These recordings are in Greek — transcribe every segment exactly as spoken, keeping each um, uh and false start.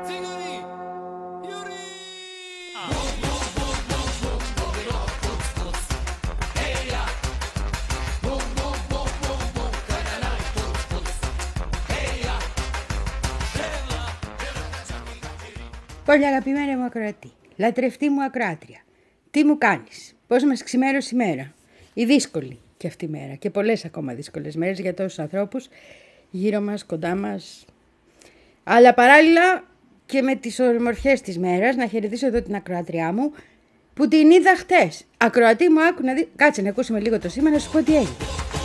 Πολύ αγαπημένη μου ακροατή, λατρευτή μου ακροάτρια, τι μου κάνεις, πώς μας ξημέρωσε η μέρα, η δύσκολη και αυτή η μέρα και πολλές ακόμα δύσκολες μέρες για τόσους ανθρώπους γύρω μας, κοντά μας. Αλλά παράλληλα και με τις ομορφιές της μέρας να χαιρετήσω εδώ την ακροάτριά μου που την είδα χτες. Ακροατή μου, άκου να δει, κάτσε να ακούσουμε λίγο το σήμα να σου πω τι έγινε.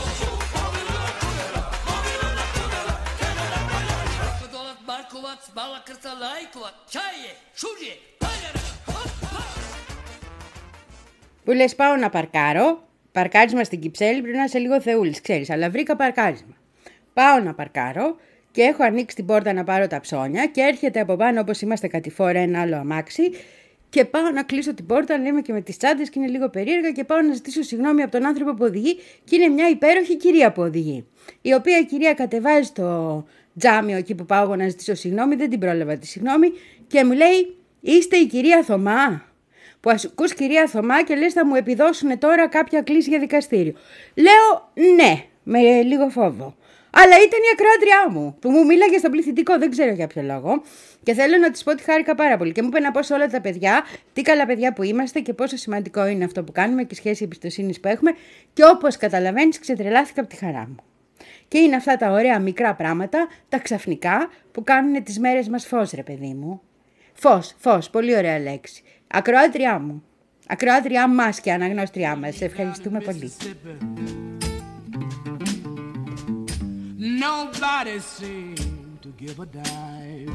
Που λες πάω να παρκάρω, παρκάρισμα στην Κυψέλη, πρέπει να είσαι λίγο θεούλης, ξέρεις, αλλά βρήκα παρκάρισμα. Πάω να παρκάρω και έχω ανοίξει την πόρτα να πάρω τα ψώνια και έρχεται από πάνω όπως είμαστε κατηφόρα ένα άλλο αμάξι και πάω να κλείσω την πόρτα, λέμε και με τις τσάντες και είναι λίγο περίεργα και πάω να ζητήσω συγγνώμη από τον άνθρωπο που οδηγεί και είναι μια υπέροχη κυρία που οδηγεί. Η οποία η κυρία κατεβάζει στο τζάμιο εκεί που πάω εγώ να ζητήσω συγγνώμη, δεν την πρόλαβα τη συγγνώμη και μου λέει είστε η κυρία Θωμά. Που ακούς κυρία Θωμά και λες θα μου επιδώσουν τώρα κάποια κλίση για δικαστήριο. Λέω ναι, με λίγο φόβο. Αλλά ήταν η ακροάτριά μου που μου μίλαγε στο πληθυντικό, δεν ξέρω για ποιο λόγο. Και θέλω να της πω ότι χάρηκα πάρα πολύ. Και μου είπε να πω σε όλα τα παιδιά τι καλά παιδιά που είμαστε και πόσο σημαντικό είναι αυτό που κάνουμε και η σχέση εμπιστοσύνης που έχουμε. Και όπως καταλαβαίνεις, ξετρελάθηκα από τη χαρά μου. Και είναι αυτά τα ωραία μικρά πράγματα, τα ξαφνικά που κάνουν τις μέρες μας φως, ρε παιδί μου. Φως, φως, πολύ ωραία λέξη. Ακροάτριά μου, ακροάτριά μας και αναγνώστριά μας. Σε ευχαριστούμε πολύ. Nobody seemed to give a dime.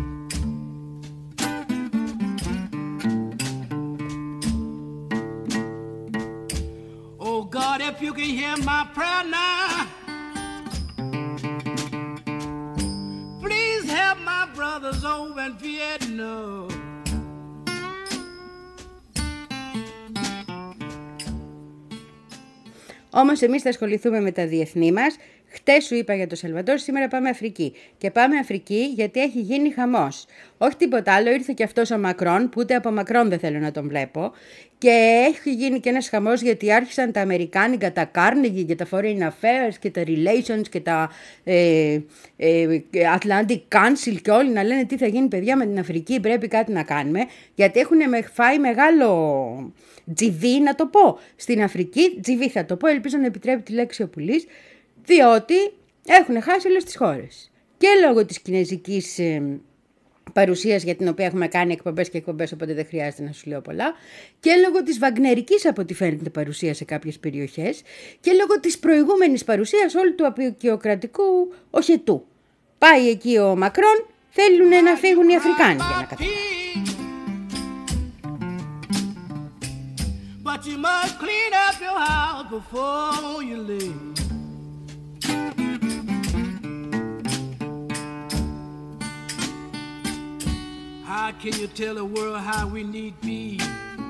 Oh God, if you can hear my prayer now, please help my brothers over in Vietnam. Όμως εμείς θα ασχοληθούμε με τα διεθνή μας. Χτες σου είπα για το Σαλβαντόρ, σήμερα πάμε Αφρική. Και πάμε Αφρική γιατί έχει γίνει χαμός. Όχι τίποτα άλλο, ήρθε και αυτός ο Μακρόν, που ούτε από Μακρόν δεν θέλω να τον βλέπω. Και έχει γίνει και ένας χαμός γιατί άρχισαν τα Αμερικάνικα, τα Carnegie και τα Foreign Affairs και τα Relations και τα ε, ε, Atlantic Council και όλοι να λένε τι θα γίνει παιδιά με την Αφρική, πρέπει κάτι να κάνουμε. Γιατί έχουν φάει μεγάλο τζιβί, να το πω, στην Αφρική. Τζιβί θα το πω, ελπίζω να επιτρέπει τη λέξη ο Πουλής. Διότι έχουν χάσει όλες τις χώρες. Και λόγω της κινέζικης ε, παρουσίας για την οποία έχουμε κάνει εκπομπές και εκπομπές, οπότε δεν χρειάζεται να σου λέω πολλά. Και λόγω της βαγνερικής, από ό,τι φαίνεται, παρουσία σε κάποιες περιοχές. Και λόγω της προηγούμενης παρουσίας όλου του απεικιοκρατικού οχετού. Πάει εκεί ο Μακρόν, θέλουν να φύγουν οι Αφρικάνοι για να καταλάβουν. But you must clean up your house before you leave. How can you tell the world how we need peace?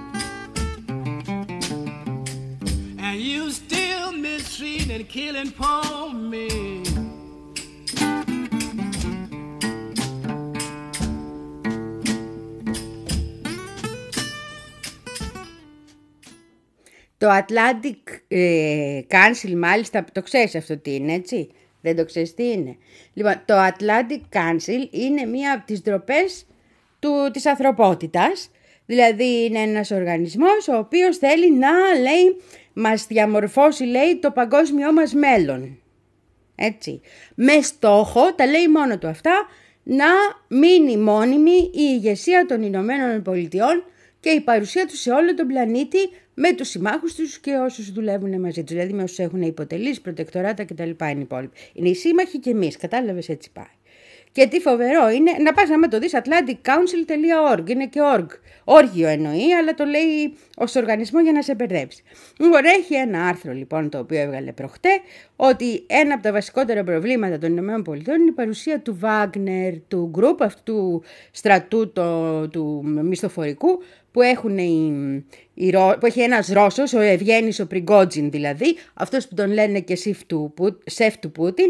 And you still mistreating and killing poor men. Το Atlantic ε, Council, μάλιστα, το ξέρεις αυτό τι είναι, έτσι? Δεν το ξέρεις τι είναι? Λοιπόν, το Atlantic Council είναι μία από τις ντροπές του, της ανθρωπότητας. Δηλαδή είναι ένας οργανισμός ο οποίος θέλει να, λέει, μας διαμορφώσει, λέει, το παγκόσμιο μας μέλλον. Έτσι. Με στόχο, τα λέει μόνο του αυτά, να μείνει μόνιμη η ηγεσία των Ηνωμένων Πολιτειών και η παρουσία τους σε όλο τον πλανήτη με τους συμμάχους τους και όσους δουλεύουν μαζί τους. Δηλαδή με όσους έχουν υποτελείς, προτεκτοράτα κτλ. Είναι οι υπόλοιποι. Είναι οι σύμμαχοι και εμείς. Κατάλαβες, έτσι πάει. Και τι φοβερό είναι, να πας να το δεις, atlantic council dot org, είναι και org. Όργιο εννοεί, αλλά το λέει ως οργανισμό για να σε μπερδέψει. Ωραία, έχει ένα άρθρο λοιπόν το οποίο έβγαλε προχτέ, ότι ένα από τα βασικότερα προβλήματα των ΗΠΑ είναι η παρουσία του Wagner, του group, αυτού του στρατού το, του μισθοφορικού, που, έχουν οι, οι, που έχει ένας Ρώσος, ο Ευγένης ο Πριγκότζιν δηλαδή, αυτός που τον λένε και σεφ του, σεφ του Πούτιν,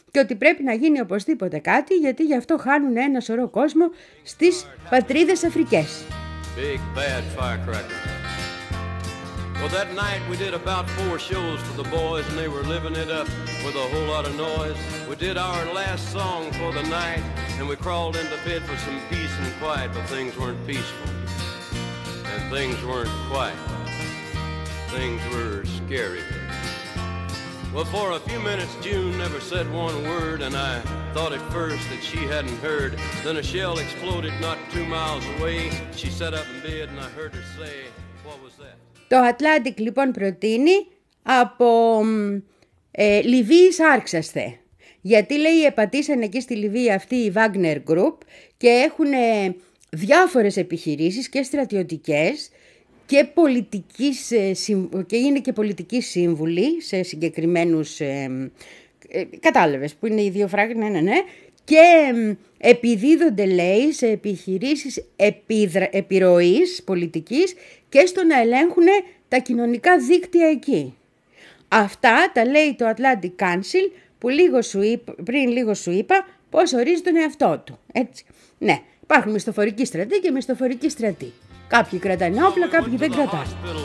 και ότι πρέπει να γίνει οπωσδήποτε κάτι, γιατί γι' αυτό χάνουν ένα σωρό κόσμο στις πατρίδες Αφρικές. Big bad firecracker. Well, that night we did about four shows for the boys, and they were living it up with a whole lot of noise. We did our last song for the night, and we crawled into bed for some peace and quiet, but things weren't peaceful, and things weren't quiet. Things were scary. Well, for a few minutes, June never said one word, and I thought at first that she hadn't heard. Then a shell exploded not two miles away. She sat up in bed, and I heard her say, "What was that?" Το Atlantic λοιπόν προτείνει από ε, Λιβύη σάρξασθε. Γιατί λέει επατήσαν εκεί στη Λιβύη αυτή η Wagner Group και έχουν ε, διάφορες επιχειρήσεις και στρατιωτικές και, πολιτικής, ε, και είναι και πολιτικοί σύμβουλοι σε συγκεκριμένους, ε, ε, κατάλαβες που είναι οι δύο φράγκες, ναι, ναι, ναι, και ε, επιδίδονται λέει σε επιχειρήσεις επιδρα, επιρροής πολιτικής και στο να ελέγχουν τα κοινωνικά δίκτυα εκεί. Αυτά τα λέει το Atlantic Council που λίγο σου είπα, πριν λίγο σου είπα πώς ορίζει τον εαυτό του. Έτσι. Ναι, υπάρχουν μισθοφορικοί στρατοί και μισθοφορικοί στρατοί. Κάποιοι κρατάνε όπλα, κάποιοι δεν κρατάνε.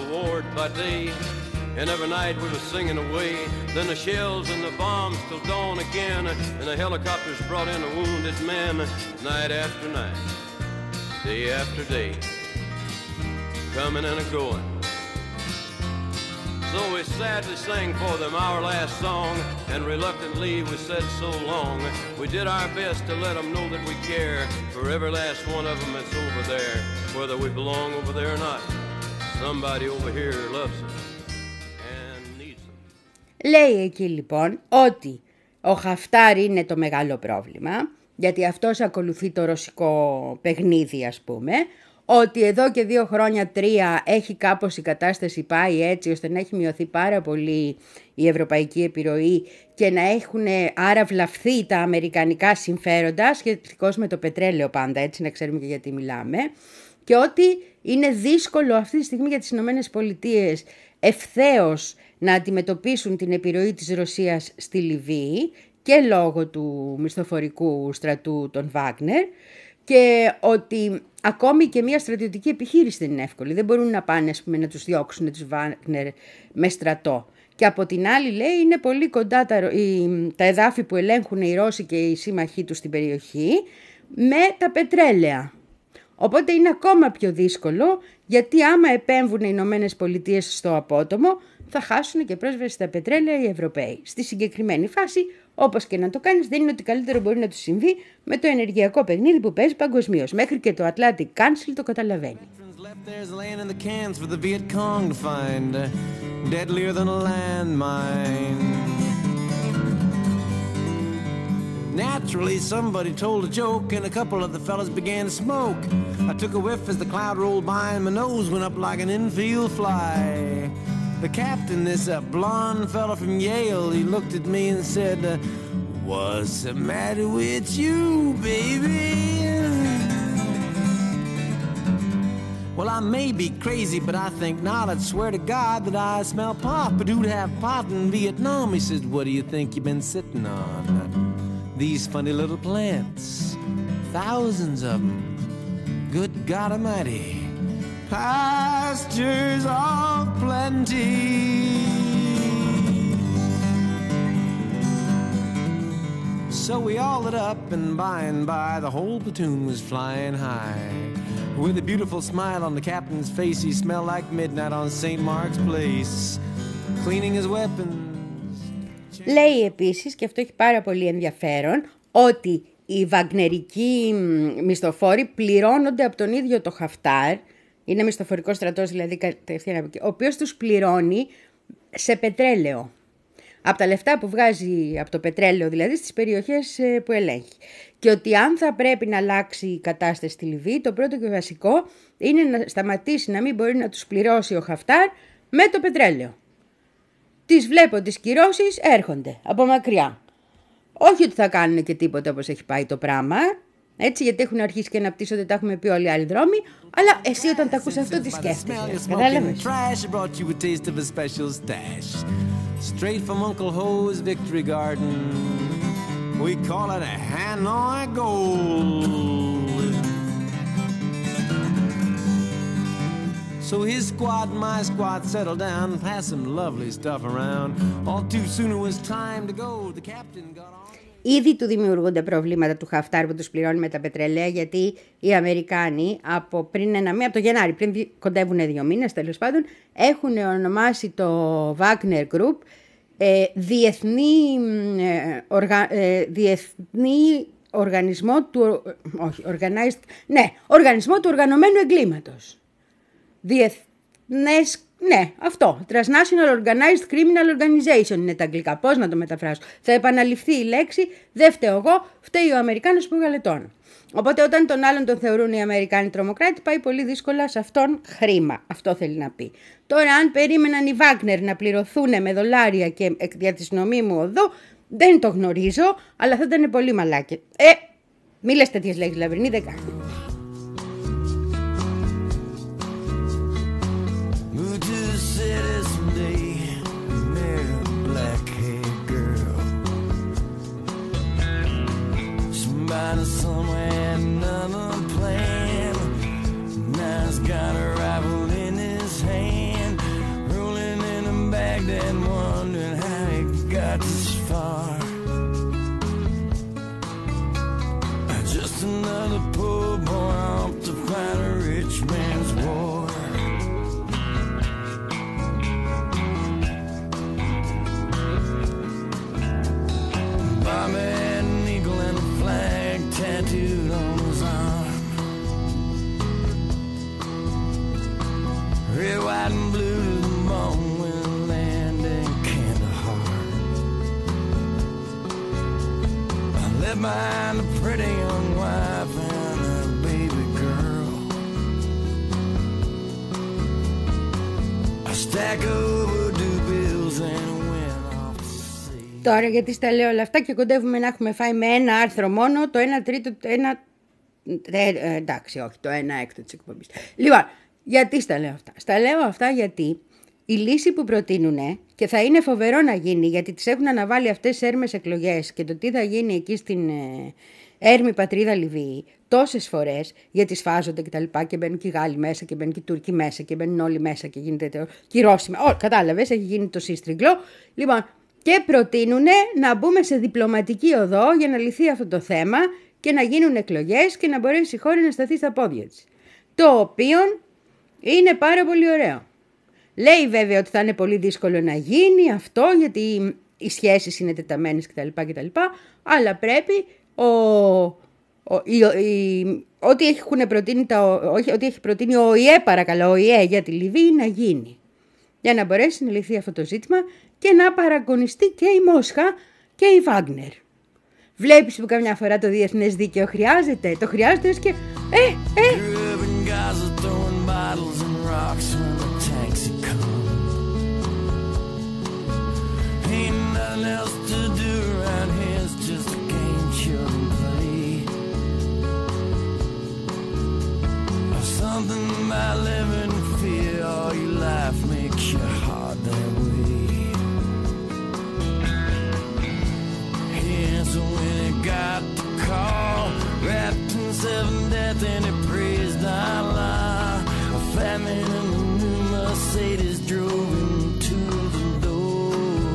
And every night we were singing away. Then the shells and the bombs till dawn again. And the helicopters brought in a wounded man. Night after night, day after day, coming and a-going. So we sadly sang for them our last song. And reluctantly we said so long. We did our best to let them know that we care for every last one of them that's over there. Whether we belong over there or not, somebody over here loves us. Λέει εκεί λοιπόν ότι ο Χαφτάρ είναι το μεγάλο πρόβλημα, γιατί αυτός ακολουθεί το ρωσικό παιχνίδι ας πούμε, ότι εδώ και δύο χρόνια, τρία, έχει κάπως η κατάσταση πάει έτσι ώστε να έχει μειωθεί πάρα πολύ η ευρωπαϊκή επιρροή και να έχουν άρα βλαφθεί τα αμερικανικά συμφέροντα σχετικώς με το πετρέλαιο πάντα, έτσι να ξέρουμε και γιατί μιλάμε, και ότι είναι δύσκολο αυτή τη στιγμή για τις Ηνωμένες Πολιτείες ευθέως να αντιμετωπίσουν την επιρροή της Ρωσίας στη Λιβύη και λόγω του μισθοφορικού στρατού των Βάγνερ, και ότι ακόμη και μια στρατιωτική επιχείρηση δεν είναι εύκολη. Δεν μπορούν να πάνε ας πούμε, να τους διώξουν τους Βάγνερ με στρατό. Και από την άλλη λέει είναι πολύ κοντά τα, οι, τα εδάφη που ελέγχουν οι Ρώσοι και οι σύμμαχοί τους στην περιοχή με τα πετρέλαια. Οπότε είναι ακόμα πιο δύσκολο, γιατί άμα επέμβουν οι Ηνωμένες Πολιτείες στο απότομο θα χάσουν και πρόσβαση στα πετρέλαια οι Ευρωπαίοι. Στη συγκεκριμένη φάση, όπως και να το κάνεις, δεν είναι ότι καλύτερο μπορεί να του συμβεί με το ενεργειακό παιχνίδι που παίζει παγκοσμίως. Μέχρι και το Atlantic Council το καταλαβαίνει. Naturally, somebody told a joke, and a couple of the fellas began to smoke. I took a whiff as the cloud rolled by, and my nose went up like an infield fly. The captain, this uh, blonde fella from Yale, he looked at me and said, uh, "What's the matter with you, baby?" Well, I may be crazy, but I think not. I'd swear to God that I smell pot. But who'd have pot in Vietnam? He says, "What do you think you've been sitting on? These funny little plants, thousands of them. Good God Almighty, pastures of plenty." So we all lit up, and by and by the whole platoon was flying high. With a beautiful smile on the captain's face, he smelled like midnight on Saint Mark's Place, cleaning his weapons. Λέει επίσης, και αυτό έχει πάρα πολύ ενδιαφέρον, ότι οι βαγνερικοί μισθοφόροι πληρώνονται από τον ίδιο το Χαφτάρ, είναι μισθοφορικός στρατός δηλαδή κατευθείαν από εκεί, ο οποίος τους πληρώνει σε πετρέλαιο. Από τα λεφτά που βγάζει από το πετρέλαιο, δηλαδή στις περιοχές που ελέγχει. Και ότι αν θα πρέπει να αλλάξει η κατάσταση στη Λιβύη, το πρώτο και βασικό είναι να σταματήσει να μην μπορεί να τους πληρώσει ο Χαφτάρ με το πετρέλαιο. Τις βλέπω τις κυρώσεις, έρχονται από μακριά. Όχι ότι θα κάνουν και τίποτα όπως έχει πάει το πράγμα, έτσι, γιατί έχουν αρχίσει και να πτήσονται, τα έχουμε πει όλοι οι άλλοι δρόμοι, αλλά εσύ όταν τα ακούς αυτό τι σκέφτεσαι, κατάλαβες? Straight from Uncle Ho's Victory Garden. We call it a Hanoi Gold. So his squad and my squad settled down, passed some lovely stuff around. All too soon it was time to go. The captain got on. Ήδη του δημιουργούνται προβλήματα του Χαφτάρ που τους πληρώνει με τα πετρελαία, γιατί οι Αμερικάνοι από πριν ένα μήνα, από το Γενάρη, πριν κοντεύουν δύο μήνες τέλος πάντων, έχουν ονομάσει το Wagner Group ε, διεθνή, ε, οργα, ε, διεθνή οργανισμό του, όχι, organized, ναι, οργανισμό του οργανωμένου εγκλήματος. Διεθνές, ναι, αυτό. Transnational Organized Criminal Organization είναι τα αγγλικά. Πώς να το μεταφράσω. Θα επαναληφθεί η λέξη, δεν φταίω εγώ, φταίει ο Αμερικάνος που γαλετώνω. Οπότε όταν τον άλλον τον θεωρούν οι Αμερικάνοι τρομοκράτη, πάει πολύ δύσκολα σε αυτόν χρήμα. Αυτό θέλει να πει. Τώρα, αν περίμεναν οι Βάγνερ να πληρωθούν με δολάρια και δια της νομίμου οδό, δεν το γνωρίζω, αλλά θα ήταν πολύ μαλάκι. Ε, μη λες τέτοιες λέξεις, Λαβρινή, δεν κάνει. Somewhere, another plan. Now he's got a rifle in his hand, rolling in a Baghdad, wondering how he got this far. Just another poor boy off to fight a rich man's war. Bobby had an eagle and a flag tattooed on his arm. Red, white, and blue to the bone when we land in Kandahar. I left behind a pretty young wife and a baby girl. A stack of overdue bills and τώρα, γιατί στα λέω όλα αυτά και κοντεύουμε να έχουμε φάει με ένα άρθρο μόνο το ένα τρίτο, το ένα... Ε, ε, εντάξει, όχι, το ένα έκτο της εκπομπής. Λοιπόν, γιατί στα λέω αυτά. Στα λέω αυτά γιατί η λύση που προτείνουν, και θα είναι φοβερό να γίνει, γιατί τις έχουν αναβάλει αυτές τις έρμες εκλογές και το τι θα γίνει εκεί στην ε, έρμη πατρίδα Λιβύη τόσες φορές, γιατί σφάζονται και τα λοιπά και μπαίνουν και οι Γάλλοι μέσα και μπαίνουν και οι Τούρκοι μέσα και μπαίνουν όλοι μέσα και γίνεται κυρώσιμα. Ω, κατάλαβες, έχει γίνει το σύστριγκλο. Λοιπόν, και προτείνουν να μπούμε σε διπλωματική οδό για να λυθεί αυτό το θέμα και να γίνουν εκλογές και να μπορέσει η χώρα να σταθεί στα πόδια της. Το οποίο είναι πάρα πολύ ωραίο. Λέει βέβαια ότι θα είναι πολύ δύσκολο να γίνει αυτό, γιατί οι σχέσεις είναι τεταμένες κτλ. κτλ αλλά πρέπει ο, ο, η, η, ό,τι, έχουν προτείνει τα, όχι, ό,τι έχει προτείνει ο ΟΗΕ, παρακαλώ, ο ΟΗΕ για τη Λιβύη να γίνει. Για να μπορέσει να λυθεί αυτό το ζήτημα και να παραγωνιστεί και η Μόσχα και η Βάγνερ. Βλέπεις που καμιά φορά το διεθνές δίκαιο χρειάζεται. Το χρειάζεται ως και... Ε, ε... So when it got the call, wrapped in seven death and it praised Allah, a fat man in a new Mercedes drove him to the door.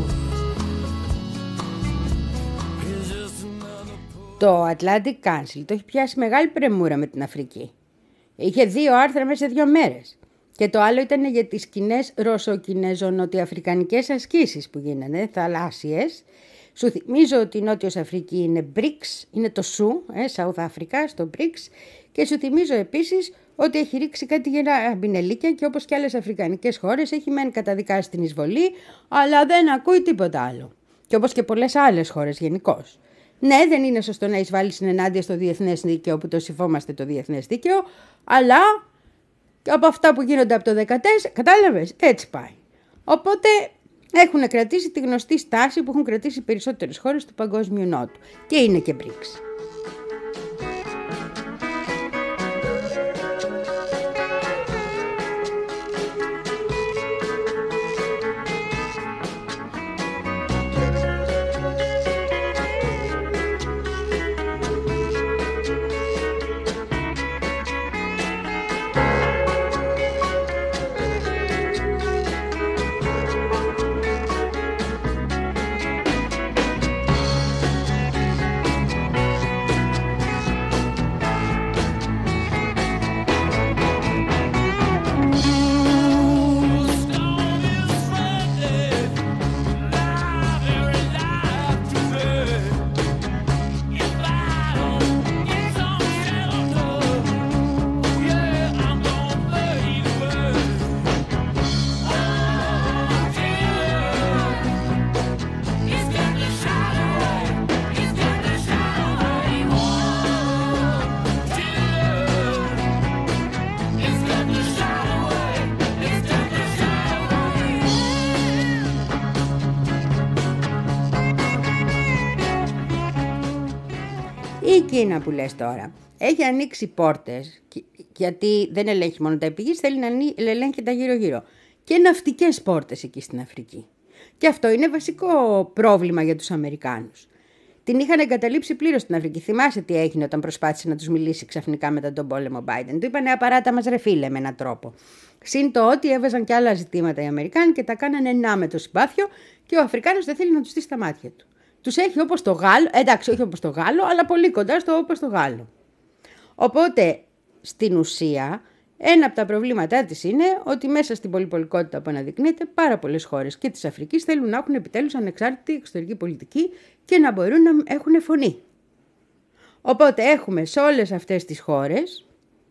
Here's just another... Το Atlantic Council το έχει πιάσει μεγάλη πρεμούρα με την Αφρική. Είχε δύο άρθρα μέσα σε δύο μέρες. Και το άλλο ήταν για τις κοινές ρωσοκινέζο-νοτιοαφρικανικές ασκήσεις που γίνανε, θαλάσσιες. Σου θυμίζω ότι η Νότιος Αφρική είναι μπρικς, είναι το Σου, ε, South Africa, στο μπρικς. Και σου θυμίζω επίσης ότι έχει ρίξει κάτι γερά μπινελίκια και όπως και άλλες αφρικανικές χώρες έχει μεν καταδικάσει την εισβολή, αλλά δεν ακούει τίποτα άλλο. Και όπως και πολλές άλλες χώρες γενικώς. Ναι, δεν είναι σωστό να εισβάλλεις ενάντια στο διεθνές δίκαιο που το συμφόμαστε το διεθνές δίκαιο, αλλά και από αυτά που γίνονται από το δεκατέσσερα, κατάλαβες, έτσι πάει. Οπότε έχουν κρατήσει τη γνωστή στάση που έχουν κρατήσει περισσότερες χώρες του Παγκόσμιου Νότου. Και είναι και μπρικς. Κίνα που λες τώρα έχει ανοίξει πόρτες, γιατί δεν ελέγχει μόνο τα επιγείς, θέλει να ελέγχει τα γύρω-γύρω. Και ναυτικές πόρτες εκεί στην Αφρική. Και αυτό είναι βασικό πρόβλημα για τους Αμερικάνους. Την είχαν εγκαταλείψει πλήρως στην Αφρική. Θυμάσαι τι έγινε όταν προσπάθησε να τους μιλήσει ξαφνικά μετά τον πόλεμο Biden. Του είπανε απαράτα μας ρε φίλε με έναν τρόπο. Συν το ότι έβαζαν και άλλα ζητήματα οι Αμερικάνοι και τα κάνανε να με το συμπάθειο και ο Αφρικάνος δεν θέλει να τους δει στα μάτια του. Τους έχει όπως το Γάλλο, εντάξει όχι όπως το Γάλλο, αλλά πολύ κοντά στο όπως το Γάλλο. Οπότε στην ουσία ένα από τα προβλήματά της είναι ότι μέσα στην πολυπολικότητα που αναδεικνύεται πάρα πολλές χώρες και της Αφρικής θέλουν να έχουν επιτέλους ανεξάρτητη εξωτερική πολιτική και να μπορούν να έχουν φωνή. Οπότε έχουμε σε όλες αυτές τις χώρες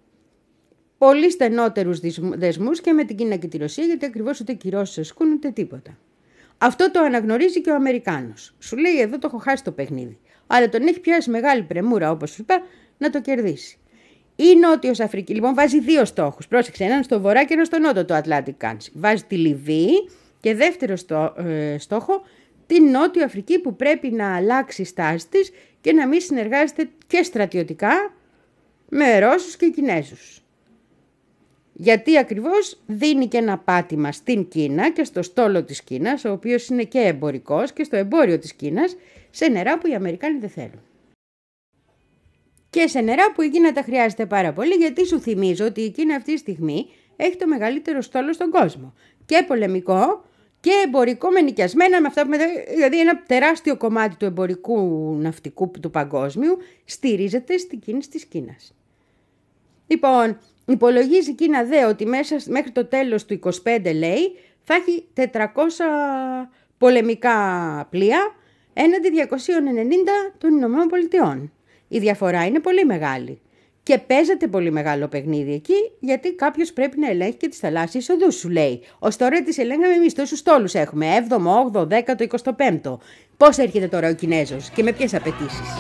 πολύ στενότερους δεσμούς και με την Κίνα και τη Ρωσία, γιατί ακριβώς ούτε κυρώσεις ασκούν ούτε τίποτα. Αυτό το αναγνωρίζει και ο Αμερικάνος. Σου λέει εδώ το έχω χάσει το παιχνίδι. Αλλά τον έχει πιάσει μεγάλη πρεμούρα, όπως σου είπα, να το κερδίσει. Η Νότιος Αφρική, λοιπόν, βάζει δύο στόχους. Πρόσεξε, έναν στο βορρά και έναν στο νότο το Atlantic Council. Βάζει τη Λιβύη και δεύτερο στο, ε, στόχο την Νότιο Αφρική που πρέπει να αλλάξει στάση της και να μην συνεργάζεται και στρατιωτικά με Ρώσους και Κινέζους. Γιατί ακριβώς δίνει και ένα πάτημα στην Κίνα και στο στόλο της Κίνας, ο οποίος είναι και εμπορικός, και στο εμπόριο της Κίνας, σε νερά που οι Αμερικάνοι δεν θέλουν. Και σε νερά που η Κίνα τα χρειάζεται πάρα πολύ, γιατί σου θυμίζω ότι η Κίνα αυτή τη στιγμή έχει το μεγαλύτερο στόλο στον κόσμο. Και πολεμικό και εμπορικό με νοικιασμένα, με αυτά που μετά, δηλαδή ένα τεράστιο κομμάτι του εμπορικού ναυτικού του παγκόσμιου στηρίζεται στην κίνηση της Κίνας. Λοιπόν, υπολογίζει η Κίνα δε ότι μέσα, μέχρι το τέλος του είκοσι πέντε λέει θα έχει τετρακόσια πολεμικά πλοία έναντι διακόσια ενενήντα των Ηνωμένων Πολιτειών. Η διαφορά είναι πολύ μεγάλη και παίζεται πολύ μεγάλο παιχνίδι εκεί, γιατί κάποιος πρέπει να ελέγχει και τις θαλάσσιες οδούς, σου λέει. Ως τώρα τις ελέγχαμε εμείς, τόσους στόλους έχουμε, έβδομο, όγδοο, δέκατο, εικοστό πέμπτο. Πώς έρχεται τώρα ο Κινέζος και με ποιες απαιτήσεις?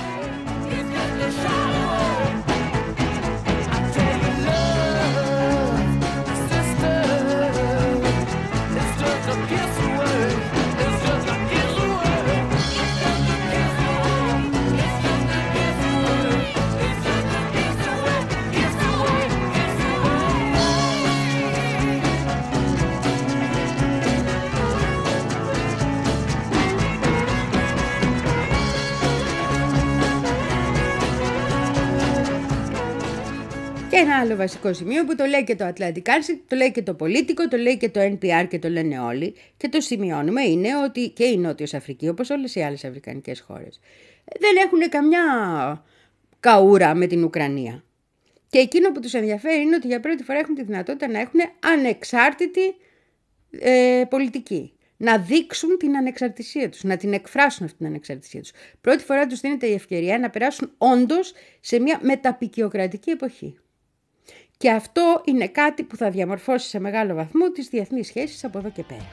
Και ένα άλλο βασικό σημείο που το λέει και το Atlantic Council, το λέει και το Πολίτικο, το λέει και το N P R και το λένε όλοι και το σημειώνουμε, είναι ότι και η Νότιος Αφρική, όπως όλες οι άλλες αφρικανικές χώρες, δεν έχουν καμιά καούρα με την Ουκρανία. Και εκείνο που τους ενδιαφέρει είναι ότι για πρώτη φορά έχουν τη δυνατότητα να έχουν ανεξάρτητη ε, πολιτική. Να δείξουν την ανεξαρτησία τους, να την εκφράσουν αυτή την ανεξαρτησία τους. Πρώτη φορά τους δίνεται η ευκαιρία να περάσουν όντως σε μια μεταπικιοκρατική εποχή. Και αυτό είναι κάτι που θα διαμορφώσει σε μεγάλο βαθμό τις διεθνείς σχέσεις από εδώ και πέρα.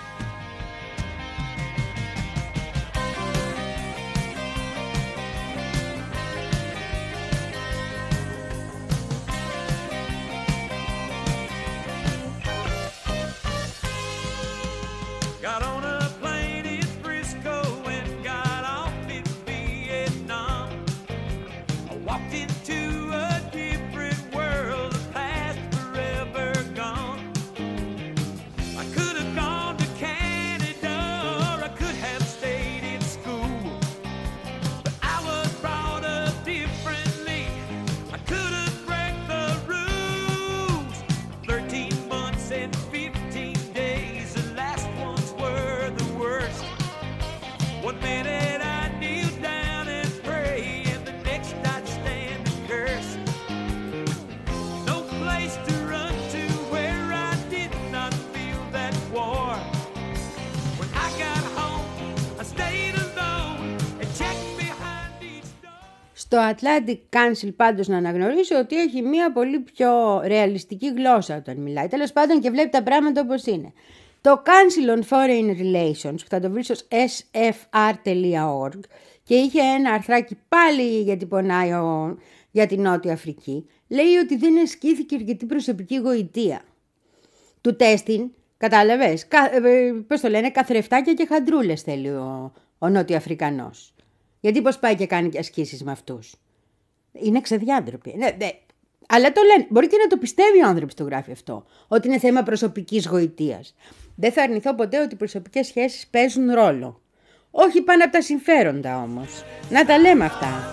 Στο Atlantic Council πάντως να αναγνωρίσω ότι έχει μια πολύ πιο ρεαλιστική γλώσσα όταν μιλάει. Τέλος πάντων και βλέπει τα πράγματα όπως είναι. Το Council on Foreign Relations, που θα το βρεις ως ες εφ αρ τελεία org και είχε ένα αρθράκι πάλι γιατί πονάει ο, για την Νότια Αφρική, λέει ότι δεν ασκήθηκε αρκετή προσωπική γοητεία. Του τέστην, κατάλαβες, κα, ε, πώς το λένε, καθρεφτάκια και χαντρούλες θέλει ο, ο Νότιο Αφρικανός. Γιατί πώς πάει και κάνει και ασκήσεις με αυτούς. Είναι ξεδιάντροποι. Ναι, ναι. Αλλά το λένε. Μπορεί και να το πιστεύει ο άνθρωπος που το γράφει αυτό. Ότι είναι θέμα προσωπικής γοητείας. Δεν θα αρνηθώ ποτέ ότι οι προσωπικές σχέσεις παίζουν ρόλο. Όχι πάνω από τα συμφέροντα όμως. Να τα λέμε αυτά.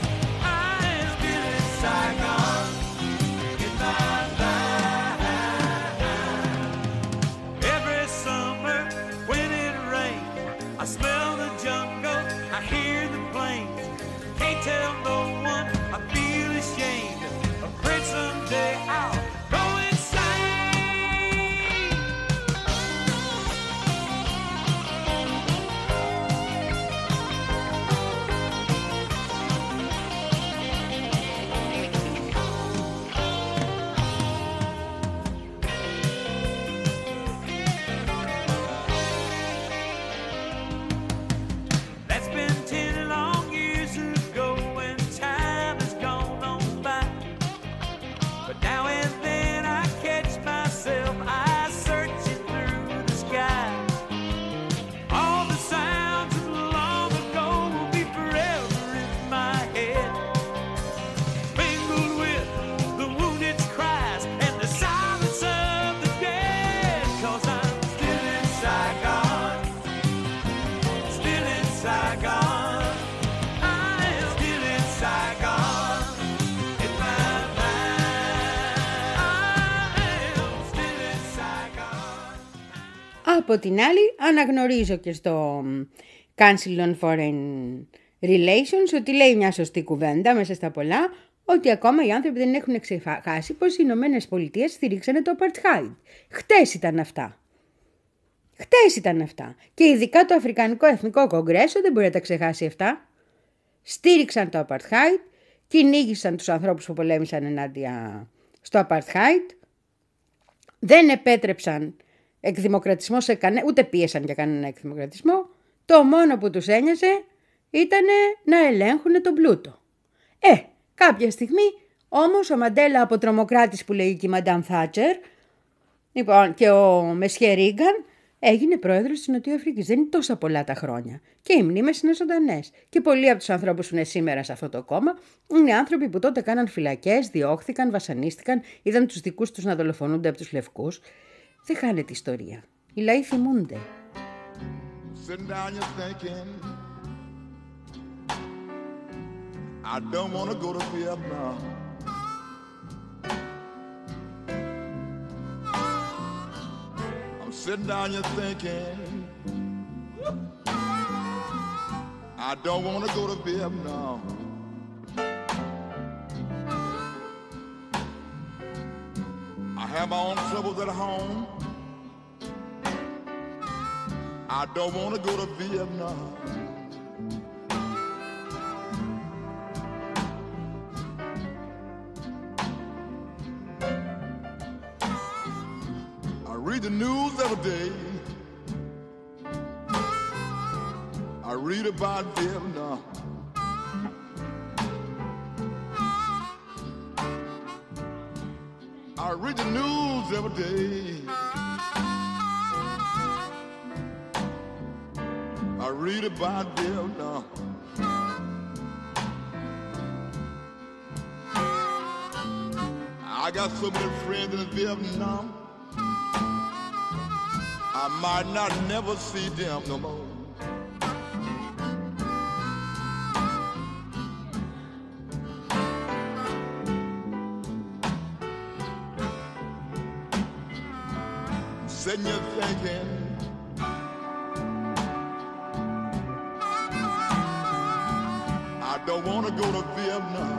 Από την άλλη, αναγνωρίζω και στο Council on Foreign Relations ότι λέει μια σωστή κουβέντα μέσα στα πολλά, ότι ακόμα οι άνθρωποι δεν έχουν ξεχάσει πως οι Ηνωμένες Πολιτείες στηρίξανε το Apartheid. Χτες ήταν αυτά. Χτες ήταν αυτά. Και ειδικά το Αφρικανικό Εθνικό Κογκρέσο δεν μπορεί να τα ξεχάσει αυτά. Στήριξαν το Apartheid, κυνήγησαν τους ανθρώπους που πολέμησαν ενάντια στο Apartheid, δεν επέτρεψαν εκδημοκρατισμό σε κανένα, ούτε πίεσαν για κανένα εκδημοκρατισμό. Το μόνο που τους ένοιαζε ήταν να ελέγχουν τον πλούτο. Ε, κάποια στιγμή όμως ο Μαντέλα από τρομοκράτης που λέει και η Μαντάμ Θάτσερ, λοιπόν, και ο Μεσχέ Ρίγκαν έγινε πρόεδρος της Νοτιού Αφρικής. Δεν είναι τόσα πολλά τα χρόνια. Και οι μνήμες είναι ζωντανές. Και πολλοί από τους ανθρώπους που είναι σήμερα σε αυτό το κόμμα είναι άνθρωποι που τότε κάναν φυλακές, διώχθηκαν, βασανίστηκαν, είδαν τους δικούς τους να δολοφονούνται από τους λευκούς. Δεν χάνεται ιστορία. Οι λαοί θυμούνται. Sitting down you're thinking I don't want to go to Vietnam. I'm sitting down you're thinking I don't want to go to Vietnam. I have my own troubles at home. I don't want to go to Vietnam. I read the news every day. I read about Vietnam. I read the news every day. I read about Vietnam. I got so many friends in Vietnam. I might not never see them no more. Sitting here thinking I don't want to go to Vietnam.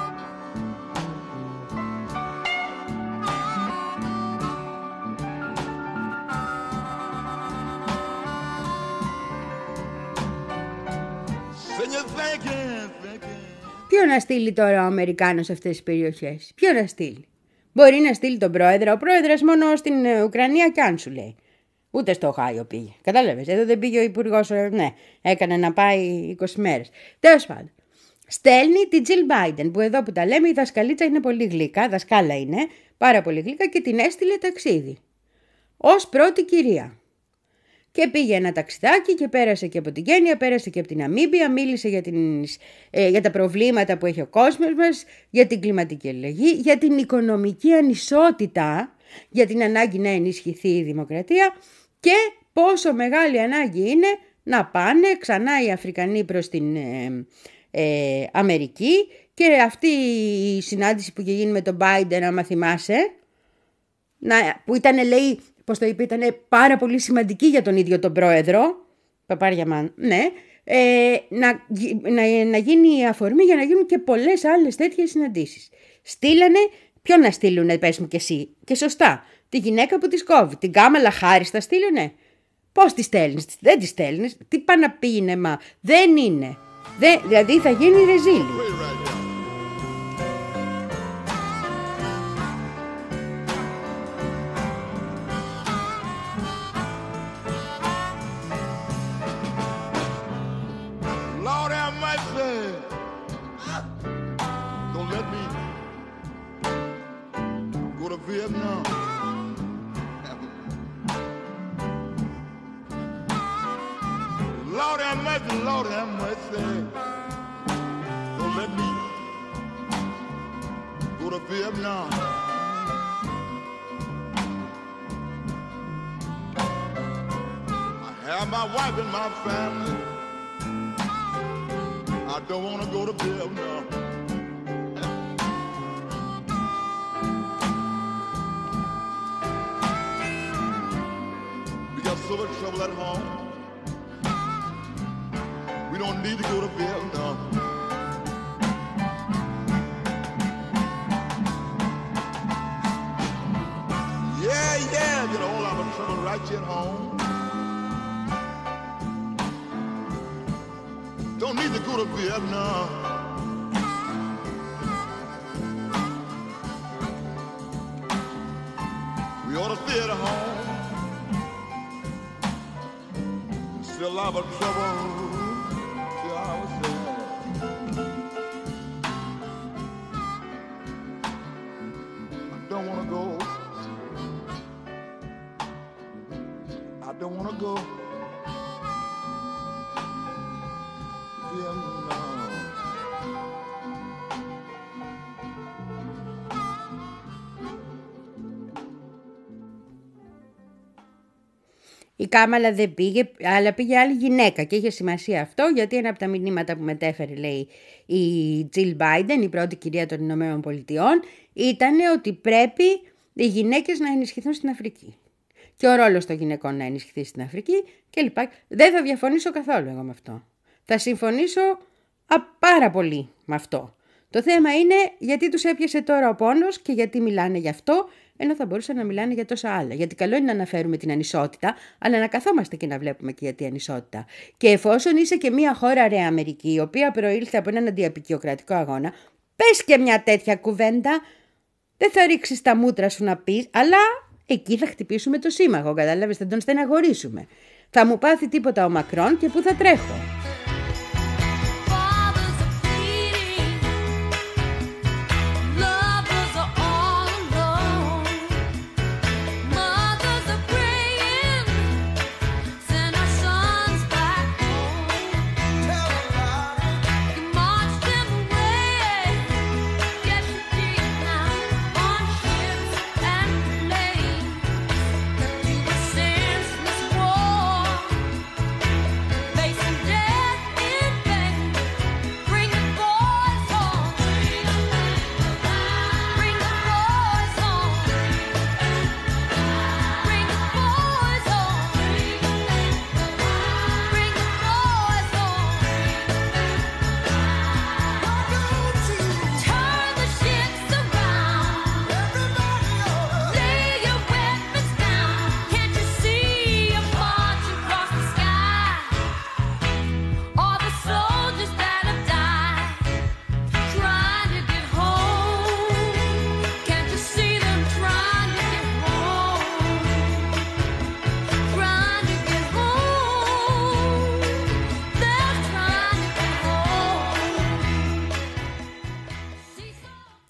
Sitting here thinking, thinking. Ποιο να στείλει τώρα ο Αμερικάνος σε αυτές τις περιοχές? Ποιο να στείλει? Μπορεί να στείλει τον πρόεδρο. Ο πρόεδρος μόνο στην Ουκρανία κι αν σου λέει. Ούτε στο Οχάιο πήγε. Κατάλαβες. Εδώ δεν πήγε ο υπουργός. Ναι, έκανε να πάει είκοσι μέρες. Τέλος πάντων. Στέλνει την Τζιλ Μπάιντεν, που εδώ που τα λέμε η δασκαλίτσα είναι πολύ γλυκά, δασκάλα είναι, πάρα πολύ γλυκά, και την έστειλε ταξίδι. Ως πρώτη κυρία. Και πήγε ένα ταξιδάκι και πέρασε και από την Κένια, πέρασε και από την Ναμίμπια, μίλησε για, την, ε, για τα προβλήματα που έχει ο κόσμος μας, για την κλιματική αλλαγή, για την οικονομική ανισότητα, για την ανάγκη να ενισχυθεί η δημοκρατία και πόσο μεγάλη ανάγκη είναι να πάνε ξανά οι Αφρικανοί προς την ε, ε, Αμερική. Και αυτή η συνάντηση που είχε γίνει με τον Biden, άμα θυμάσαι, να, που ήταν, λέει, πώς το είπε, ήταν πάρα πολύ σημαντική για τον ίδιο τον πρόεδρο, Παπάριαμαν, ναι, ε, να, να, να γίνει η αφορμή για να γίνουν και πολλές άλλες τέτοιες συναντήσεις. Στείλανε, ποιον να στείλουνε, πες μου και εσύ, και σωστά, τη γυναίκα που της κόβει, την Κάμαλα Χάρις τα στείλουνε. Πώς τη στέλνεις, δεν τη στέλνεις, τι πάνε να πήγαινε, μα δεν είναι, δεν, δηλαδή θα γίνει ρεζίλη. Vietnam. Lord have mercy, Lord have mercy. Don't let me go to Vietnam. I have my wife and my family. I don't want to go to Vietnam. So much trouble at home. We don't need to go to Vietnam. Yeah, yeah, get a whole lot of trouble right here at home. Don't need to go to Vietnam. We ought to stay at home. Still a lot of trouble to ourselves. I don't want to go. I don't want to go. Vietnam. Η Κάμαλα δεν πήγε, αλλά πήγε άλλη γυναίκα και είχε σημασία αυτό, γιατί ένα από τα μηνύματα που μετέφερε, λέει, η Jill Biden, η πρώτη κυρία των Ηνωμένων Πολιτειών, ήταν ότι πρέπει οι γυναίκες να ενισχυθούν στην Αφρική και ο ρόλος των γυναικών να ενισχυθεί στην Αφρική κλπ. Δεν θα διαφωνήσω καθόλου εγώ με αυτό. Θα συμφωνήσω α, πάρα πολύ με αυτό. Το θέμα είναι γιατί τους έπιασε τώρα ο πόνος και γιατί μιλάνε γι' αυτό, ενώ θα μπορούσαν να μιλάνε για τόσα άλλα. Γιατί καλό είναι να αναφέρουμε την ανισότητα, αλλά να καθόμαστε και να βλέπουμε και για την ανισότητα. Και εφόσον είσαι και μια χώρα, ρε Αμερική, η οποία προήλθε από έναν αντιαπικιοκρατικό αγώνα, πες και μια τέτοια κουβέντα, δεν θα ρίξεις τα μούτρα σου να πεις, αλλά εκεί θα χτυπήσουμε το σύμμαχο, κατάλαβες, θα τον στεναχωρήσουμε. Θα μου πάθει τίποτα ο Μακρόν και πού θα τρέχω. Facing death.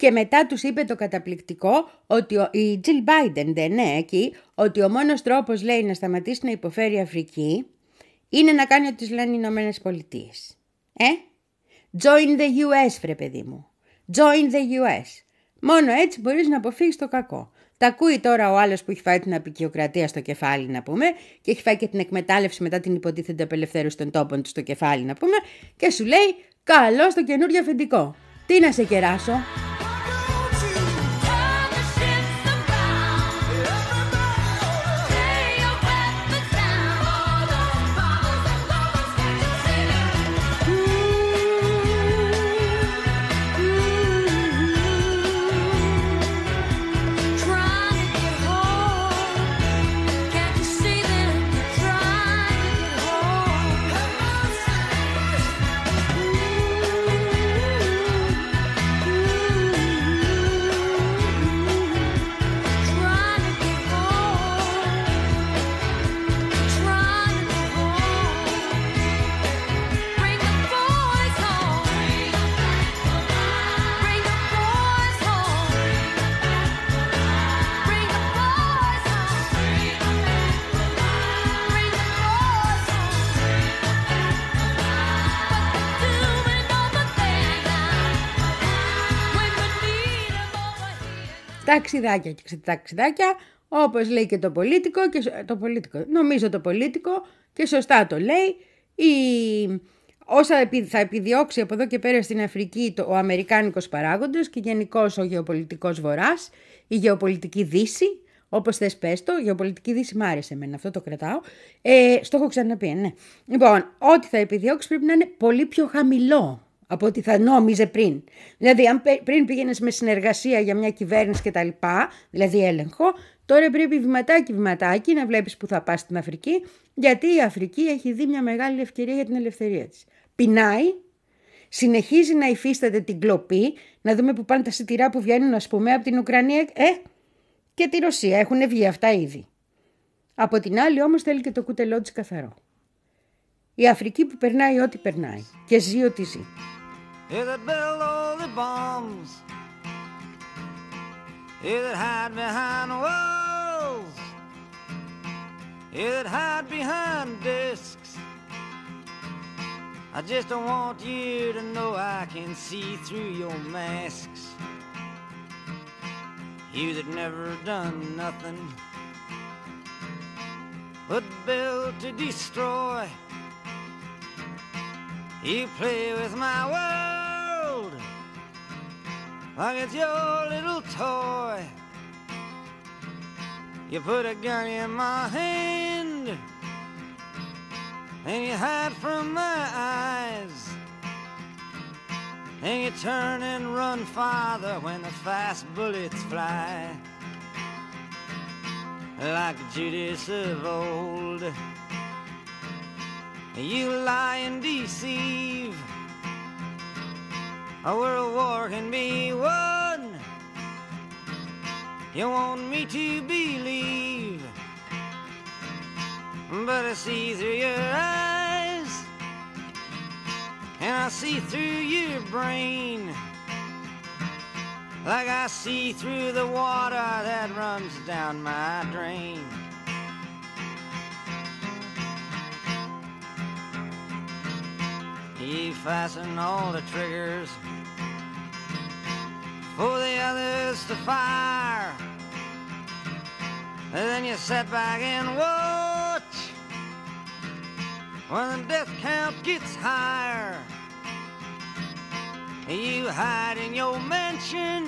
Και μετά τους είπε το καταπληκτικό ότι ο, η Jill Biden δεν είναι εκεί, ότι ο μόνος τρόπος, λέει, να σταματήσει να υποφέρει η Αφρική είναι να κάνει ό,τι τις λένε οι Ηνωμένες Πολιτείες. Ε? Join the γιου ες, βρε παιδί μου. Join the γιου ες. Μόνο έτσι μπορείς να αποφύγεις το κακό. Τα ακούει τώρα ο άλλος που έχει φάει την απεικιοκρατία στο κεφάλι, να πούμε, και έχει φάει και την εκμετάλλευση μετά την υποτίθεται απελευθέρωση των τόπων του στο κεφάλι, να πούμε, και σου λέει καλώς το καινούριο αφεντικό. Τι να σε κεράσω. Ταξιδάκια και ξεταξιδάκια, όπως λέει και το πολίτικο, και το πολίτικο, νομίζω το πολίτικο, και σωστά το λέει, η, όσα θα επιδιώξει από εδώ και πέρα στην Αφρική το, ο αμερικάνικος παράγοντας και γενικώς ο γεωπολιτικός βορράς, η γεωπολιτική δύση, όπως θες πες το, γεωπολιτική δύση μ' άρεσε εμένα, αυτό το κρατάω, ε, στο έχω ξαναπεί, ναι. Λοιπόν, ό,τι θα επιδιώξει πρέπει να είναι πολύ πιο χαμηλό από ό,τι θα νόμιζε πριν. Δηλαδή, αν πριν πήγαινες με συνεργασία για μια κυβέρνηση και τα λοιπά, δηλαδή έλεγχο, τώρα πρέπει βηματάκι βηματάκι να βλέπεις που θα πας στην Αφρική, γιατί η Αφρική έχει δει μια μεγάλη ευκαιρία για την ελευθερία της. Πεινάει, συνεχίζει να υφίσταται την κλοπή, να δούμε που πάνε τα σιτηρά που βγαίνουν, ας πούμε, από την Ουκρανία ε, και τη Ρωσία. Έχουν βγει αυτά ήδη. Από την άλλη όμως θέλει και το κουτελό της καθαρό. Η Αφρική που περνάει ό,τι περνάει και ζει ό,τι ζει. Yeah, that build all the bombs. Yeah, that hide behind walls. Yeah, that hide behind desks. I just don't want you to know I can see through your masks. You that never done nothing but build to destroy. You play with my world like it's your little toy. You put a gun in my hand and you hide from my eyes, and you turn and run farther when the fast bullets fly. Like Judas of old, you lie and deceive. A world war can be won. You want me to believe, but I see through your eyes, and I see through your brain, like I see through the water that runs down my drain. You fasten all the triggers for the others to fire, and then you sit back and watch when the death count gets higher. You hide in your mansion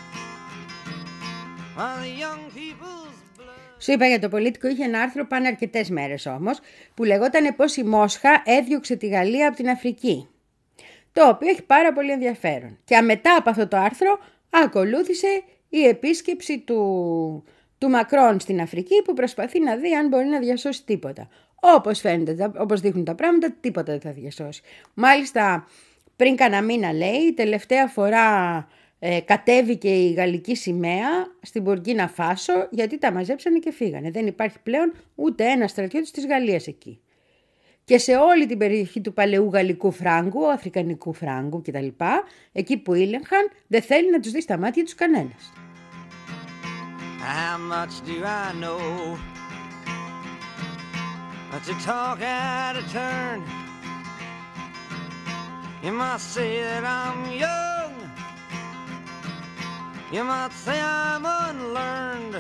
while the young people's blood... Σου είπα για το πολίτικο, είχε ένα άρθρο, πάνε αρκετές μέρες όμως, που λεγόταν πως η Μόσχα έδιωξε τη Γαλλία από την Αφρική. Το οποίο έχει πάρα πολύ ενδιαφέρον. Και μετά από αυτό το άρθρο ακολούθησε η επίσκεψη του, του Μακρόν στην Αφρική, που προσπαθεί να δει αν μπορεί να διασώσει τίποτα. Όπως φαίνεται, όπως δείχνουν τα πράγματα, τίποτα δεν θα διασώσει. Μάλιστα, πριν κανένα μήνα, λέει, τελευταία φορά ε, κατέβηκε η γαλλική σημαία στην Μπουρκίνα Φάσο, γιατί τα μαζέψανε και φύγανε. Δεν υπάρχει πλέον ούτε ένα στρατιώτης της Γαλλίας εκεί. και σε όλη την περιοχή του παλαιού γαλλικού φράγκου, αφρικανικού φράγκου κτλ. Εκεί που ήλεγχαν, δεν θέλει να τους δει στα μάτια τους κανένας. How much do I know? But to talk out of turn, you might say that I'm young, you might say I'm unlearned,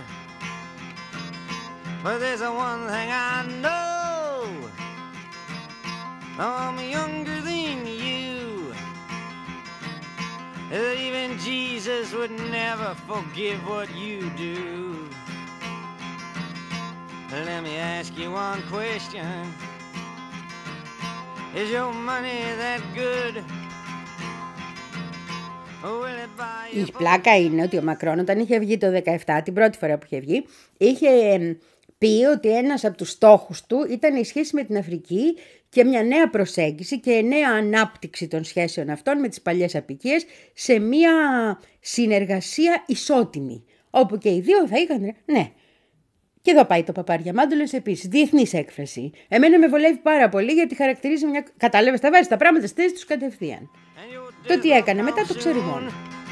but there's a one thing I know, I'm younger than you, that even Jesus would never forgive what you do. Let me ask you one question. Is your money that good? Η πλάκα είναι ότι ο Μακρόν όταν είχε βγει το δεκαεπτά, την πρώτη φορά που είχε βγει, είχε πει ότι ένας από τους στόχους του ήταν η σχέση με την Αφρική και μια νέα προσέγγιση και νέα ανάπτυξη των σχέσεων αυτών με τις παλιές αποικίες σε μια συνεργασία ισότιμη, όπου και οι δύο θα είχαν, ναι. Και εδώ πάει το Παπαριαμάντουλος επίσης, διεθνής έκφραση. Εμένα με βολεύει πάρα πολύ γιατί χαρακτηρίζει μια... Κατάλαβες, θα βάζεις τα πράγματα στις θέσεις τους κατευθείαν. Το τι έκανε μετά το ξέρουμε όλοι.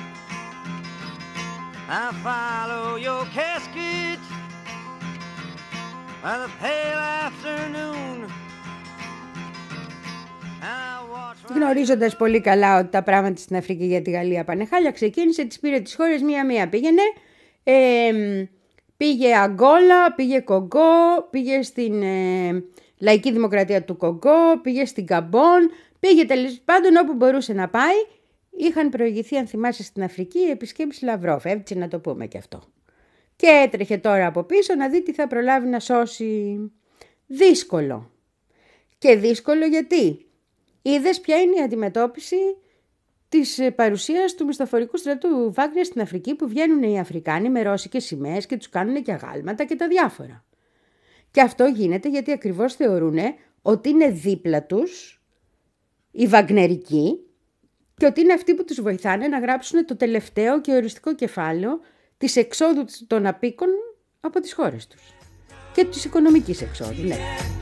Γνωρίζοντας πολύ καλά ότι τα πράγματα στην Αφρική για τη Γαλλία πάνε χάλια, ξεκίνησε, τις πήρε τις χώρες μία-μία. Πήγαινε, ε, πήγε Αγκόλα, πήγε Κογκό, πήγε στην ε, Λαϊκή Δημοκρατία του Κογκό, πήγε στην Καμπόν, πήγε τέλος πάντων όπου μπορούσε να πάει. Είχαν προηγηθεί, αν θυμάσαι, στην Αφρική επισκέψεις Λαυρόφ, έτσι να το πούμε και αυτό. Και έτρεχε τώρα από πίσω να δει τι θα προλάβει να σώσει. Δύσκολο. Και δύσκολο γιατί είδες ποια είναι η αντιμετώπιση της παρουσίας του μισθοφορικού στρατού Βάγνερ στην Αφρική, που βγαίνουν οι Αφρικάνοι με ρώσικες σημαίες και τους κάνουν και αγάλματα και τα διάφορα. Και αυτό γίνεται γιατί ακριβώς θεωρούν ότι είναι δίπλα τους οι Βαγνερικοί και ότι είναι αυτοί που τους βοηθάνε να γράψουν το τελευταίο και οριστικό κεφάλαιο της εξόδου των απίκων από τις χώρες τους. Και της οικονομικής εξόδου, ναι.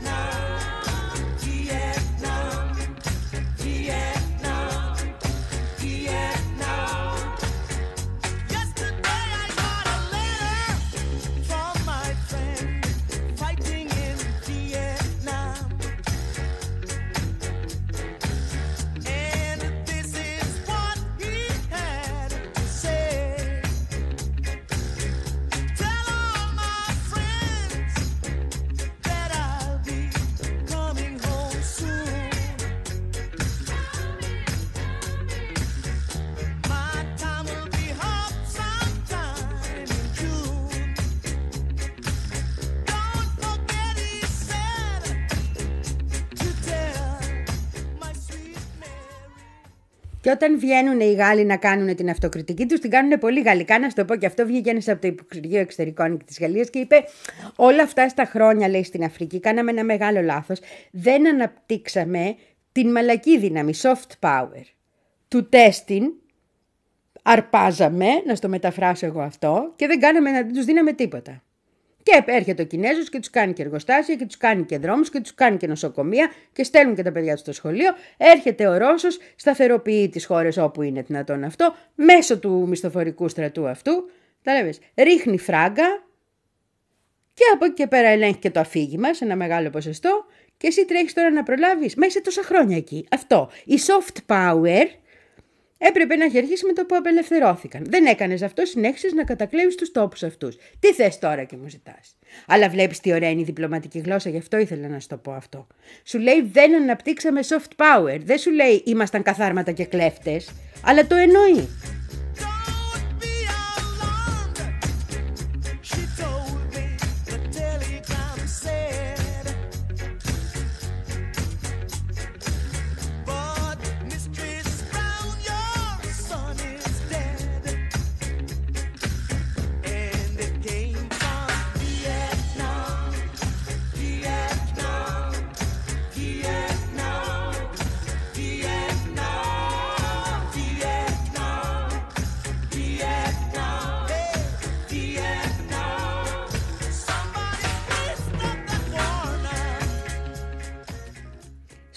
Και όταν βγαίνουν οι Γάλλοι να κάνουν την αυτοκριτική τους, την κάνουν πολύ γαλλικά, να σου το πω και αυτό. Βγήκε ένας από το Υπουργείο Εξωτερικών της Γαλλίας και είπε: όλα αυτά στα χρόνια, λέει, στην Αφρική κάναμε ένα μεγάλο λάθος. Δεν αναπτύξαμε την μαλακή δύναμη, soft power. Του τέστην αρπάζαμε, να στο μεταφράσω εγώ αυτό, και δεν κάναμε να τους δίναμε τίποτα. Και έρχεται ο Κινέζος και τους κάνει και εργοστάσια και τους κάνει και δρόμους και τους κάνει και νοσοκομεία και στέλνουν και τα παιδιά τους στο σχολείο. Έρχεται ο Ρώσος, σταθεροποιεί τις χώρες όπου είναι δυνατόν αυτό, μέσω του μισθοφορικού στρατού αυτού, τα λέμε, ρίχνει φράγκα και από εκεί και πέρα ελέγχει και το αφήγημα σε ένα μεγάλο ποσοστό και εσύ τρέχεις τώρα να προλάβεις. Μέσα τόσα χρόνια εκεί. Αυτό. Η soft power έπρεπε να έχει αρχίσει με το που απελευθερώθηκαν. Δεν έκανες αυτό, συνέχισες να κατακλέβεις τους τόπους αυτούς. Τι θες τώρα και μου ζητάς? Αλλά βλέπεις τι ωραία είναι η διπλωματική γλώσσα, γι' αυτό ήθελα να σου το πω αυτό. Σου λέει δεν αναπτύξαμε soft power. Δεν σου λέει ήμασταν καθάρματα και κλέφτες, αλλά το εννοεί.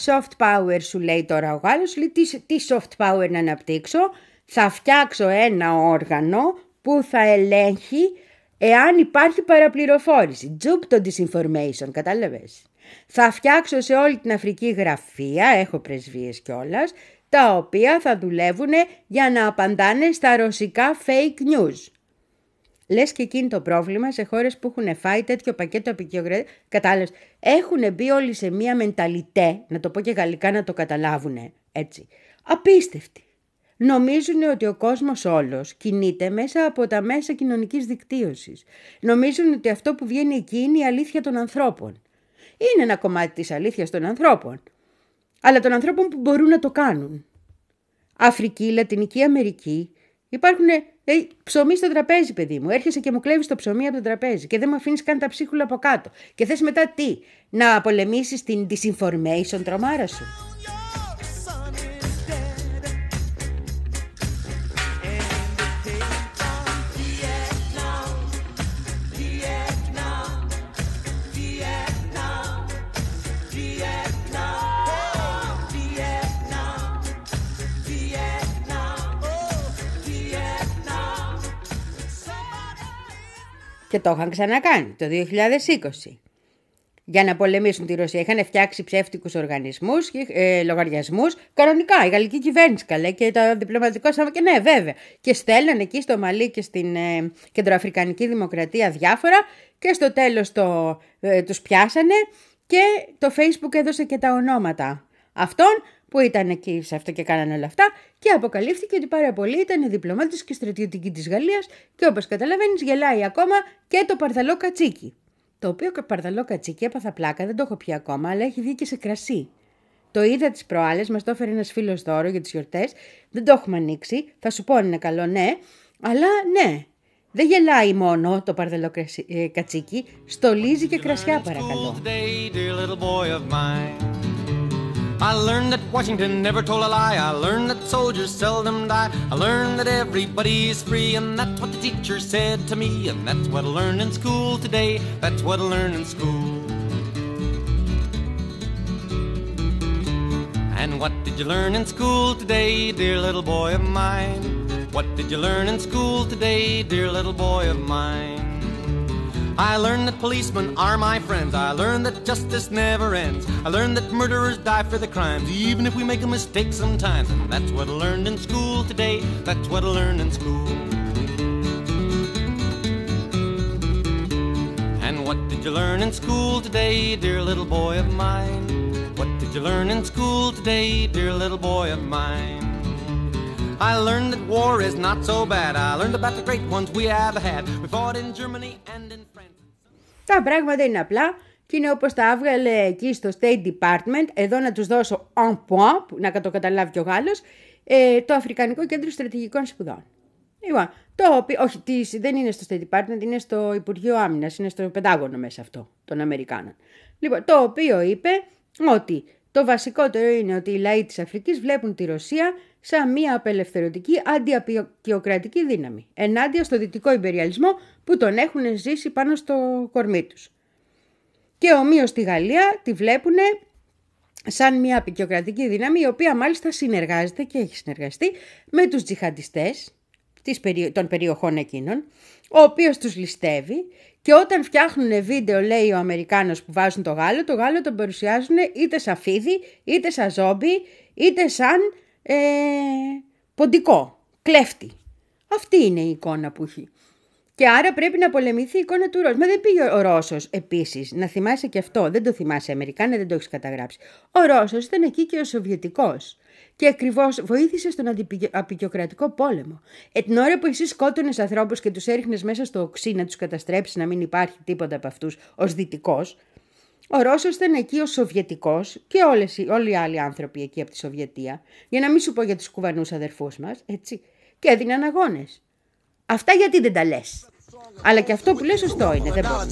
Soft power σου λέει τώρα ο Γάλλος, σου λέει τι, τι soft power να αναπτύξω, θα φτιάξω ένα όργανο που θα ελέγχει εάν υπάρχει παραπληροφόρηση. Τζουπ το disinformation, κατάλαβες. Θα φτιάξω σε όλη την Αφρική γραφεία, έχω πρεσβείες κιόλας, τα οποία θα δουλεύουν για να απαντάνε στα ρωσικά fake news. Λες και εκείνη το πρόβλημα σε χώρες που έχουν φάει τέτοιο πακέτο απεικιοκρατίας. Κατάλαβες, έχουν μπει όλοι σε μία μενταλιτέ, να το πω και γαλλικά να το καταλάβουν έτσι. Απίστευτη. Νομίζουν ότι ο κόσμος όλος κινείται μέσα από τα μέσα κοινωνικής δικτύωσης. Νομίζουν ότι αυτό που βγαίνει εκεί είναι η αλήθεια των ανθρώπων. Είναι ένα κομμάτι της αλήθειας των ανθρώπων, αλλά των ανθρώπων που μπορούν να το κάνουν. Αφρική, Λατινική Αμερική, υπάρχουν ε, ψωμί στο τραπέζι, παιδί μου. Έρχεσαι και μου κλέβεις το ψωμί από το τραπέζι και δεν μου αφήνεις καν τα ψίχουλα από κάτω. Και θες μετά τι, να πολεμήσεις την disinformation τρομάρα σου. Και το είχαν ξανακάνει το δύο χιλιάδες είκοσι. Για να πολεμήσουν τη Ρωσία είχαν φτιάξει ψεύτικους οργανισμούς, ε, λογαριασμούς. Κανονικά η γαλλική κυβέρνηση καλέ και το διπλωματικό σώμα. Και ναι, βέβαια. Και στέλναν εκεί στο Μαλί και στην ε, Κεντροαφρικανική Δημοκρατία διάφορα. Και στο τέλος το, ε, τους πιάσανε. Και το Facebook έδωσε και τα ονόματα αυτών που ήταν εκεί σε αυτό και κάνανε όλα αυτά. Και αποκαλύφθηκε ότι πάρα πολλοί ήταν διπλωμάτες και στρατιωτικοί της Γαλλίας. Και όπως καταλαβαίνεις, γελάει ακόμα και το παρδαλό κατσίκι. Το οποίο παρδαλό κατσίκι έπαθα πλάκα, δεν το έχω πει ακόμα, αλλά έχει βγει και σε κρασί. Το είδα τις προάλλες, μας το έφερε ένας φίλος δώρο για τις γιορτές. Δεν το έχουμε ανοίξει, θα σου πω αν είναι καλό, ναι. Αλλά ναι, δεν γελάει μόνο το παρδαλό κατσίκι, στολίζει και κρασιά παρακαλώ. I learned that Washington never told a lie. I learned that soldiers seldom die. I learned that everybody is free, and that's what the teacher said to me. And that's what I learned in school today. That's what I learned in school. And what did you learn in school today, dear little boy of mine? What did you learn in school today, dear little boy of mine? I learned that policemen are my friends. I learned that justice never ends. I learned that murderers die for their crimes, even if we make a mistake sometimes. And that's what I learned in school today. That's what I learned in school. And what did you learn in school today, dear little boy of mine? What did you learn in school today, dear little boy of mine? I learned that war is not so bad. I learned about the great ones we have had. We fought in Germany and in France. Τα πράγματα είναι απλά και είναι όπως τα έβγαλε εκεί στο State Department. Εδώ να τους δώσω un point, να το καταλάβει και ο Γάλλος, ε, το Αφρικανικό Κέντρο Στρατηγικών Σπουδών. Λοιπόν, το οποίο, όχι, τις, δεν είναι στο State Department, είναι στο Υπουργείο Άμυνας, είναι στο Πεντάγωνο μέσα αυτό των Αμερικάνων. Λοιπόν, το οποίο είπε ότι το βασικότερο είναι ότι οι λαοί της Αφρικής βλέπουν τη Ρωσία σαν μια απελευθερωτική αντιαπικιοκρατική δύναμη, ενάντια στο δυτικό ιμπεριαλισμό που τον έχουν ζήσει πάνω στο κορμί τους. Και ομοίως στη Γαλλία τη βλέπουν σαν μια απικιοκρατική δύναμη, η οποία μάλιστα συνεργάζεται και έχει συνεργαστεί με τους τζιχαντιστές των περιοχών εκείνων, ο οποίος τους ληστεύει. Και όταν φτιάχνουν βίντεο, λέει ο Αμερικάνος που βάζουν το Γάλλο, το Γάλλο τον παρουσιάζουν είτε σαν φίδι, είτε σαν ζόμπι, είτε σαν ε, ποντικό, κλέφτη. Αυτή είναι η εικόνα που έχει. Και άρα πρέπει να πολεμηθεί η εικόνα του Ρώσου. Μα δεν πήγε ο Ρώσος επίσης, να θυμάσαι και αυτό, δεν το θυμάσαι Αμερικάνε, δεν το έχεις καταγράψει. Ο Ρώσος ήταν εκεί και ο Σοβιετικός. Και ακριβώς βοήθησε στον απεικιοκρατικό πόλεμο. Ε, την ώρα που εσύ σκότωνες ανθρώπους και τους έριχνες μέσα στο οξύ να τους καταστρέψεις, να μην υπάρχει τίποτα από αυτούς ως δυτικός, ο Ρώσος ήταν εκεί ως Σοβιετικός και όλες, όλοι οι άλλοι άνθρωποι εκεί από τη Σοβιετία, για να μην σου πω για τους κουβανούς αδερφούς μας, έτσι, και έδιναν αγώνες. Αυτά γιατί δεν τα λες. Αλλά και αυτό που λέει σωστό είναι. Δεν μπορεί.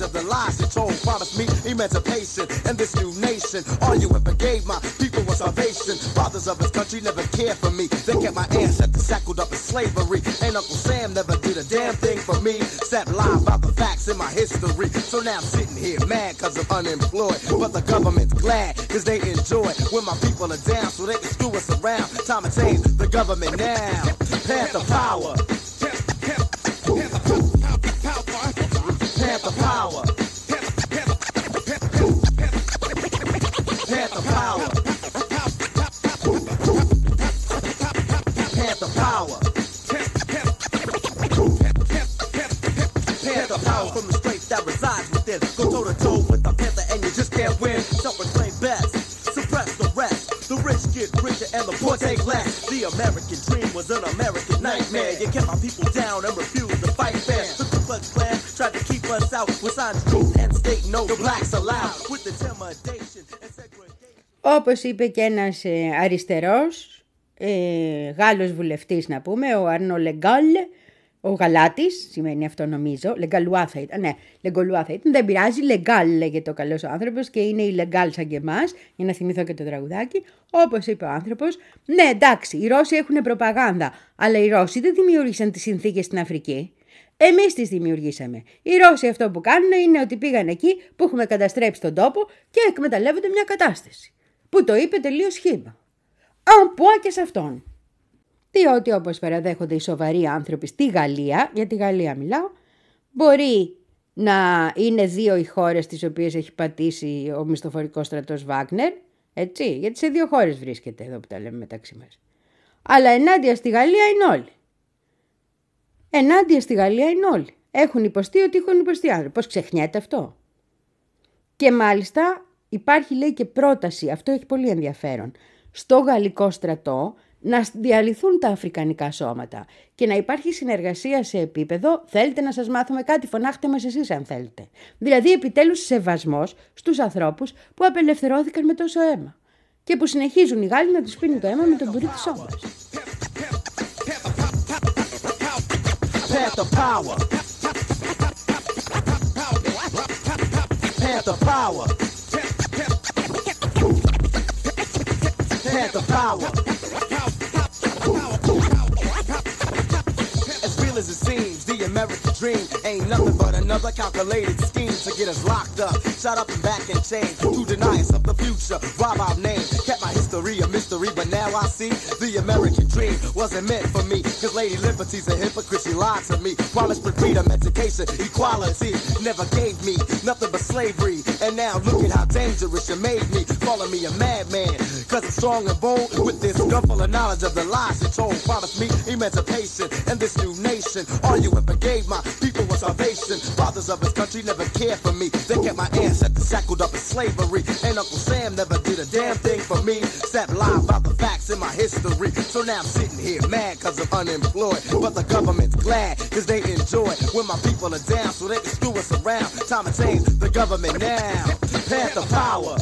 Fathers of his country never cared for me. They kept my ancestors shackled up in slavery. And Uncle Sam never did a damn thing for me. Except lie about the facts in my history. So now I'm sitting here mad cause I'm unemployed. But the government's glad cause they enjoy when my people are down so they can screw us around. Time to change the government now. Panther power. Panther power. Panther power. Panther power. Panther power from the strength that resides within. Go toe to toe with the panther and you just can't win. Self-proclaimed best, suppress the rest. The rich get richer and the poor take less. The American dream was an American nightmare. You kept my people down and refused to fight fair. The Ku Klux Klan tried to keep us out with signs truth and state no the blacks allowed. With intimidation and segregation. Όπως είπε και ένας ε, αριστερός, ε, Γάλλος βουλευτής να πούμε, ο Αρνό Λεγκάλ, ο Γαλάτης, σημαίνει αυτό νομίζω, Λεγκαλουά θα ήταν, ναι, Λεγκολουά θα ήταν, δεν πειράζει, Λεγκάλ λέγεται ο καλός ο άνθρωπος και είναι ηλεγκάλ σαν και εμάς, για να θυμηθώ και το τραγουδάκι, όπως είπε ο άνθρωπος, ναι εντάξει, οι Ρώσοι έχουν προπαγάνδα, αλλά οι Ρώσοι δεν δημιούργησαν τις συνθήκες στην Αφρική. Εμείς τις δημιουργήσαμε. Οι Ρώσοι αυτό που κάνουν είναι ότι πήγαν εκεί που έχουμε καταστρέψει τον τόπο και εκμεταλλεύονται μια κατάσταση. Που το είπε τελείως χύμα. Αν πω και σε αυτόν. Διότι όπως παραδέχονται οι σοβαροί άνθρωποι στη Γαλλία, για τη Γαλλία μιλάω, μπορεί να είναι δύο οι χώρες τις οποίες έχει πατήσει ο μισθοφορικός στρατός Βάγνερ, έτσι, γιατί σε δύο χώρες βρίσκεται εδώ που τα λέμε μεταξύ μας. Αλλά ενάντια στη Γαλλία είναι όλοι. Ενάντια στη Γαλλία είναι όλοι. Έχουν υποστεί ότι έχουν υποστεί άνθρωποι. Πώς ξεχνιέται αυτό. Και μάλιστα υπάρχει λέει και πρόταση, αυτό έχει πολύ ενδιαφέρον, στο γαλλικό στρατό να διαλυθούν τα αφρικανικά σώματα και να υπάρχει συνεργασία σε επίπεδο θέλετε να σας μάθουμε κάτι, φωνάχτε μας εσείς αν θέλετε. Δηλαδή επιτέλους σεβασμός στους ανθρώπους που απελευθερώθηκαν με τόσο αίμα και που συνεχίζουν οι Γάλλοι να τους πίνουν το αίμα με τον πουρί της όμπας. Panther power. Panther power. Panther power. As real as it seems, the American dream ain't nothing but another calculated scheme to get us locked up, shut up and back in chains, to deny us of the future, rob our name. Kept my history a mystery, but now I see the American dream wasn't meant for me. Cause Lady Liberty's a hypocrite, she lied to me. Promised for freedom, education, equality. Never gave me nothing but slavery. And now look at how dangerous you made me, calling me a madman. Cause I'm strong and bold with this gun full of knowledge of the lies you told. Promised me emancipation and this new nation. All you ever gave my people was salvation. Fathers of his country never cared for me. They kept my ancestors shackled up in slavery. And Uncle Sam never did a damn thing for me. Except lie about the facts in my history. So now I'm sitting here mad cause I'm unemployed. But the government's glad cause they enjoy when my people are down so they can screw us around. Time to change the government now. Panther power.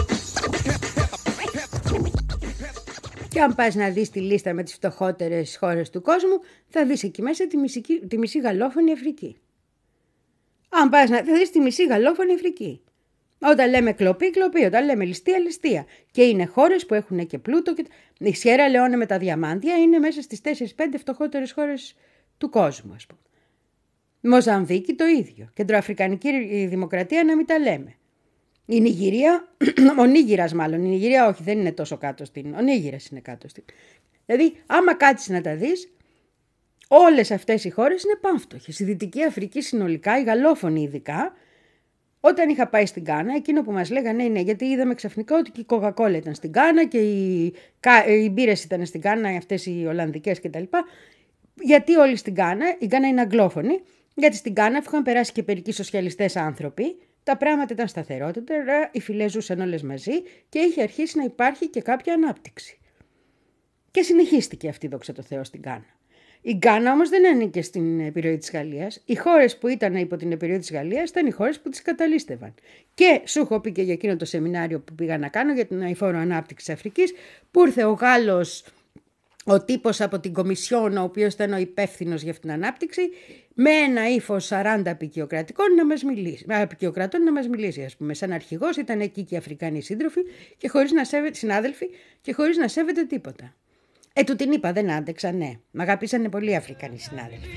Και αν πας να δεις τη λίστα με τις φτωχότερες χώρες του κόσμου, θα δεις εκεί μέσα τη μισή, τη μισή γαλλόφωνη Αφρική. Αν πας να θα δεις τη μισή γαλλόφωνη Αφρική. Όταν λέμε κλοπή, κλοπή. Όταν λέμε ληστεία, ληστεία. Και είναι χώρες που έχουν και πλούτο. Και... Η Σιέρα Λεόνε με τα διαμάντια είναι μέσα στις τέσσερις πέντε φτωχότερες χώρες του κόσμου, ας πούμε. Μοζαμβίκη το ίδιο. Κεντροαφρικανική Δημοκρατία να μην τα λέμε. Η Νιγηρία, ο Νίγηρας μάλλον, η Νιγηρία όχι δεν είναι τόσο κάτω στην, ο Νίγηρας είναι κάτω στην. Δηλαδή άμα κάτσεις να τα δεις, όλες αυτές οι χώρες είναι πανφτωχές. Η Δυτική Αφρική συνολικά, η γαλλόφωνη ειδικά, όταν είχα πάει στην Γκάνα, εκείνο που μας λέγανε είναι γιατί είδαμε ξαφνικά ότι και η Coca-Cola ήταν στην Γκάνα και οι, οι μπύρες ήταν στην Γκάνα, αυτές οι Ολλανδικές κτλ. Γιατί όλοι στην Γκάνα, η Γκάνα είναι αγγλόφωνη, γιατί στην Γκάνα είχαν περάσει και περικοί σοσιαλιστές άνθρωποι. Τα πράγματα ήταν σταθερότερα, οι φυλές ζούσαν όλες μαζί και είχε αρχίσει να υπάρχει και κάποια ανάπτυξη. Και συνεχίστηκε αυτή, δόξα τω Θεώ, στην Γκάνα. Η Γκάνα όμως δεν ανήκε στην επιρροή της Γαλλίας. Οι χώρες που ήταν υπό την επιρροή της Γαλλίας ήταν οι χώρες που τις καταλύστευαν. Και σου έχω πει και για εκείνο το σεμινάριο που πήγα να κάνω για την αηφόρο ανάπτυξη της Αφρικής, που ήρθε ο Γάλλος ο τύπος από την Κομισιόν, ο οποίος ήταν ο υπεύθυνος για αυτήν την ανάπτυξη, με ένα ύφος σαράντα απικιοκρατικών να μας μιλήσει, απικιοκρατών να μας μιλήσει, ας πούμε. Σαν αρχηγός ήταν εκεί και οι Αφρικανοί σύντροφοι και χωρίς να σέβεται, συνάδελφοι και χωρίς να σέβεται τίποτα. Ε, του την είπα, δεν άντεξα, ναι. Μ' αγάπησανε πολύ οι Αφρικανοί συνάδελφοι.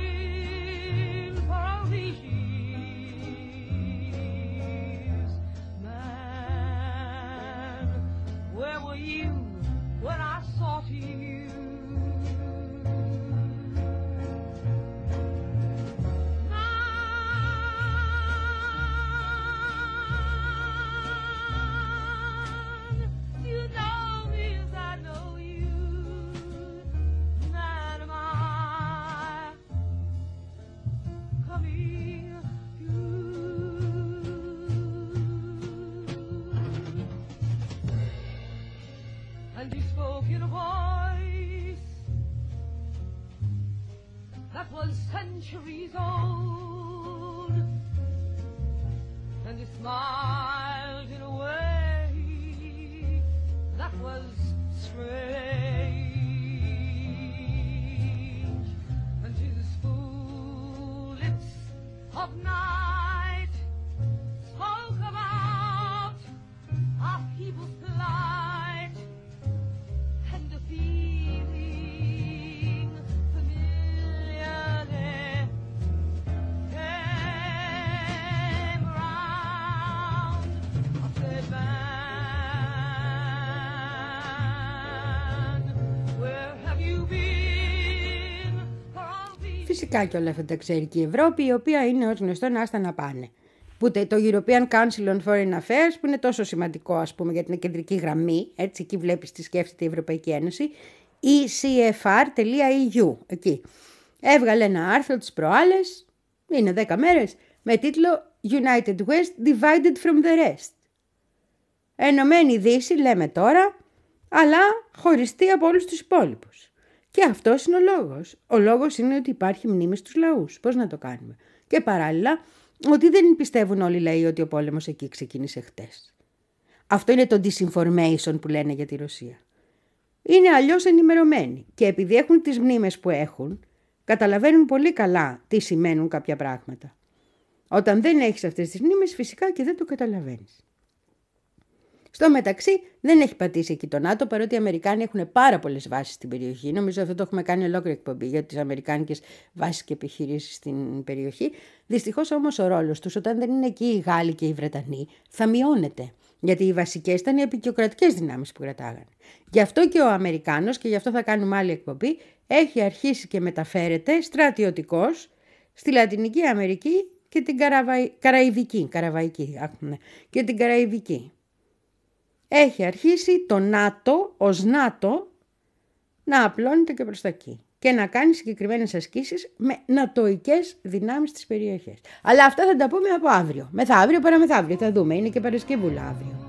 Centuries old, and he smiled in a way that was strange, and his full lips of night spoke about our people's plight and the feeling familiarly came round. I said, man, where have you been for all these... Φυσικά και όλα αυτά τα ξέρει και η Ευρώπη, η οποία είναι ως γνωστό να άστα να πάνε. Που το European Council on Foreign Affairs, που είναι τόσο σημαντικό, ας πούμε, για την κεντρική γραμμή, έτσι, εκεί βλέπεις τι σκέφτεται η Ευρωπαϊκή Ένωση, ι σι εφ αρ τελεία ι γιου, εκεί. Έβγαλε ένα άρθρο τις προάλλες, είναι δέκα μέρες, με τίτλο United West Divided from the Rest. Ενωμένη Δύση, λέμε τώρα, αλλά χωριστή από όλους τους υπόλοιπους. Και αυτός είναι ο λόγος. Ο λόγος είναι ότι υπάρχει μνήμη στους λαούς. Πώς να το κάνουμε? Και παράλληλα, ότι δεν πιστεύουν όλοι οι λαοί ότι ο πόλεμος εκεί ξεκίνησε χτες. Αυτό είναι το disinformation που λένε για τη Ρωσία. Είναι αλλιώς ενημερωμένοι και επειδή έχουν τις μνήμες που έχουν, καταλαβαίνουν πολύ καλά τι σημαίνουν κάποια πράγματα. Όταν δεν έχεις αυτές τις μνήμες, φυσικά και δεν το καταλαβαίνεις. Στο μεταξύ, δεν έχει πατήσει εκεί το ΝΑΤΟ, παρότι οι Αμερικάνοι έχουν πάρα πολλές βάσεις στην περιοχή. Νομίζω αυτό το έχουμε κάνει ολόκληρη εκπομπή για τις αμερικάνικες βάσεις και επιχειρήσεις στην περιοχή. Δυστυχώς όμως ο ρόλος τους, όταν δεν είναι εκεί οι Γάλλοι και οι Βρετανοί, θα μειώνεται. Γιατί οι βασικές ήταν οι επικιοκρατικές δυνάμεις που κρατάγανε. Γι' αυτό και ο Αμερικάνος, και γι' αυτό θα κάνουμε άλλη εκπομπή, έχει αρχίσει και μεταφέρεται στρατιωτικός στη Λατινική Αμερική και την Καραβαϊ... Καραϊβική, Καραβαϊκή, άκουνε, και την Καραϊβική. Έχει αρχίσει το ΝΑΤΟ ως ΝΑΤΟ να απλώνεται και προς τα εκεί και να κάνει συγκεκριμένες ασκήσεις με νατοικές δυνάμεις στις περιοχές. Αλλά αυτά θα τα πούμε από αύριο. Μεθαύριο, παραμεθαύριο θα δούμε. Είναι και Παρασκευούλα αύριο.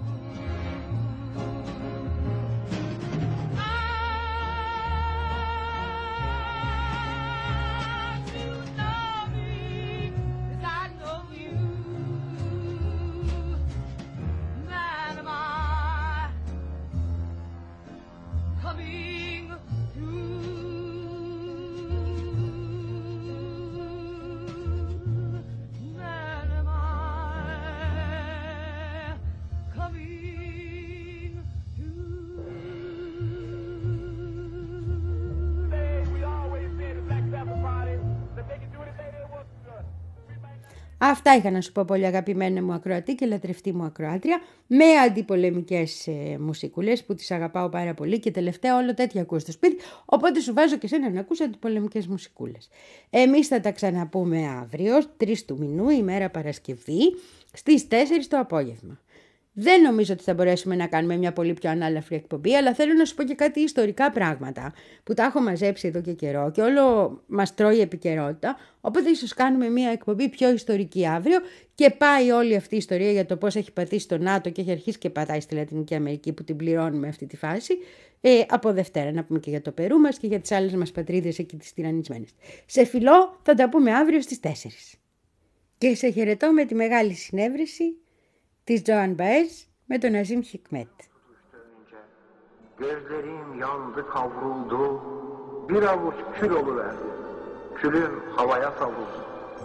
Αυτά είχα να σου πω, πολύ αγαπημένη μου ακροατή και λατρευτή μου ακροάτρια, με αντιπολεμικές ε, μουσικούλες που τις αγαπάω πάρα πολύ και τελευταία όλο τέτοια ακούω στο σπίτι, οπότε σου βάζω και σένα να ακούς αντιπολεμικές μουσικούλες. Εμείς θα τα ξαναπούμε αύριο, τρεις του μηνού, ημέρα Παρασκευή, στις τέσσερις το απόγευμα. Δεν νομίζω ότι θα μπορέσουμε να κάνουμε μια πολύ πιο ανάλαφρη εκπομπή, αλλά θέλω να σου πω και κάτι ιστορικά πράγματα που τα έχω μαζέψει εδώ και καιρό και όλο μας τρώει η επικαιρότητα, οπότε ίσως κάνουμε μια εκπομπή πιο ιστορική αύριο και πάει όλη αυτή η ιστορία για το πώς έχει πατήσει το ΝΑΤΟ και έχει αρχίσει και πατάει στη Λατινική Αμερική που την πληρώνουμε αυτή τη φάση, ε, από Δευτέρα να πούμε και για το Περού μας και για τις άλλες μας πατρίδες εκεί τις τυραννισμένες. Σε φιλό, θα τα πούμε αύριο στις τέσσερις. Και σε χαιρετώ με τη μεγάλη συνέβρεση της Τζοάν Μπαέζ με τον Ναζίμ Χικμέτ. Gözlerim yandı kavruldu, bir avuç kül oluverdi. Külüm havaya savruldu.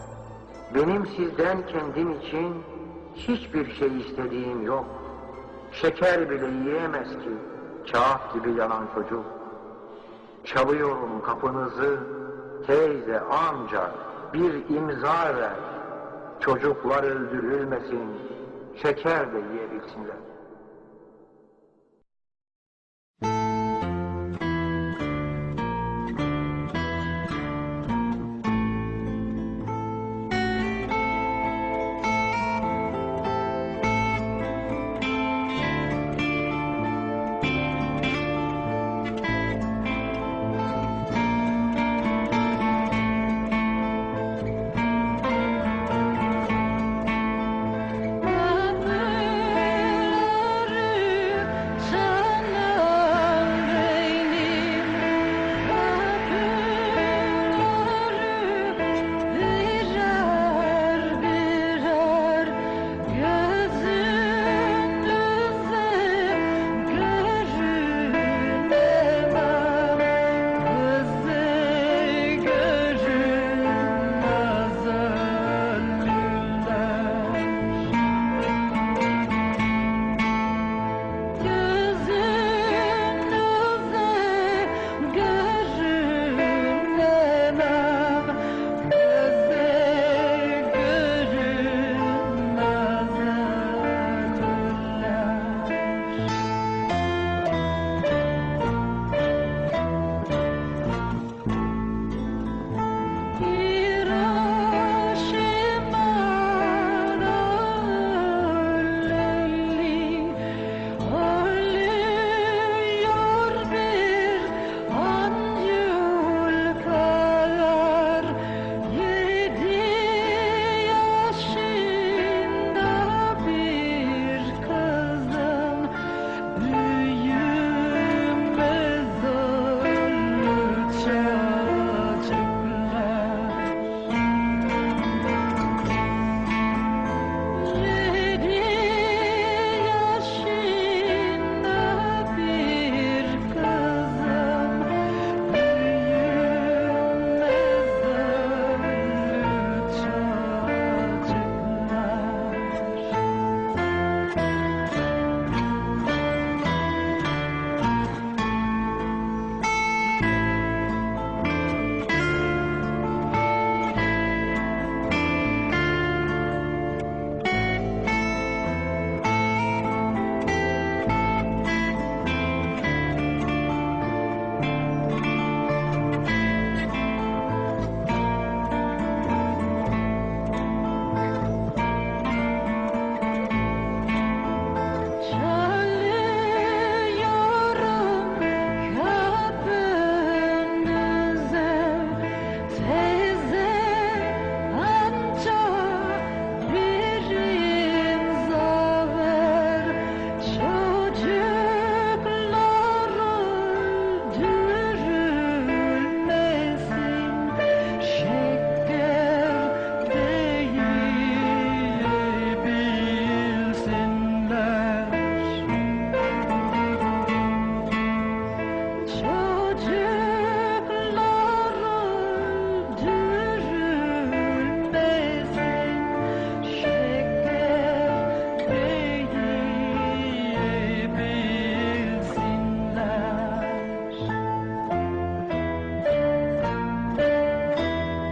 Benim sizden kendim için hiçbir şey istediğim yok. Şeker bile yiyemez ki kağıt gibi yanan çocuk. Çalıyorum kapınızı, teyze, amca, bir imza ver. Çocuklar öldürülmesin, şeker de yiyebilsinler.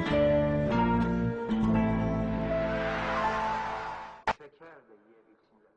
Şeker de yiyebilsinler.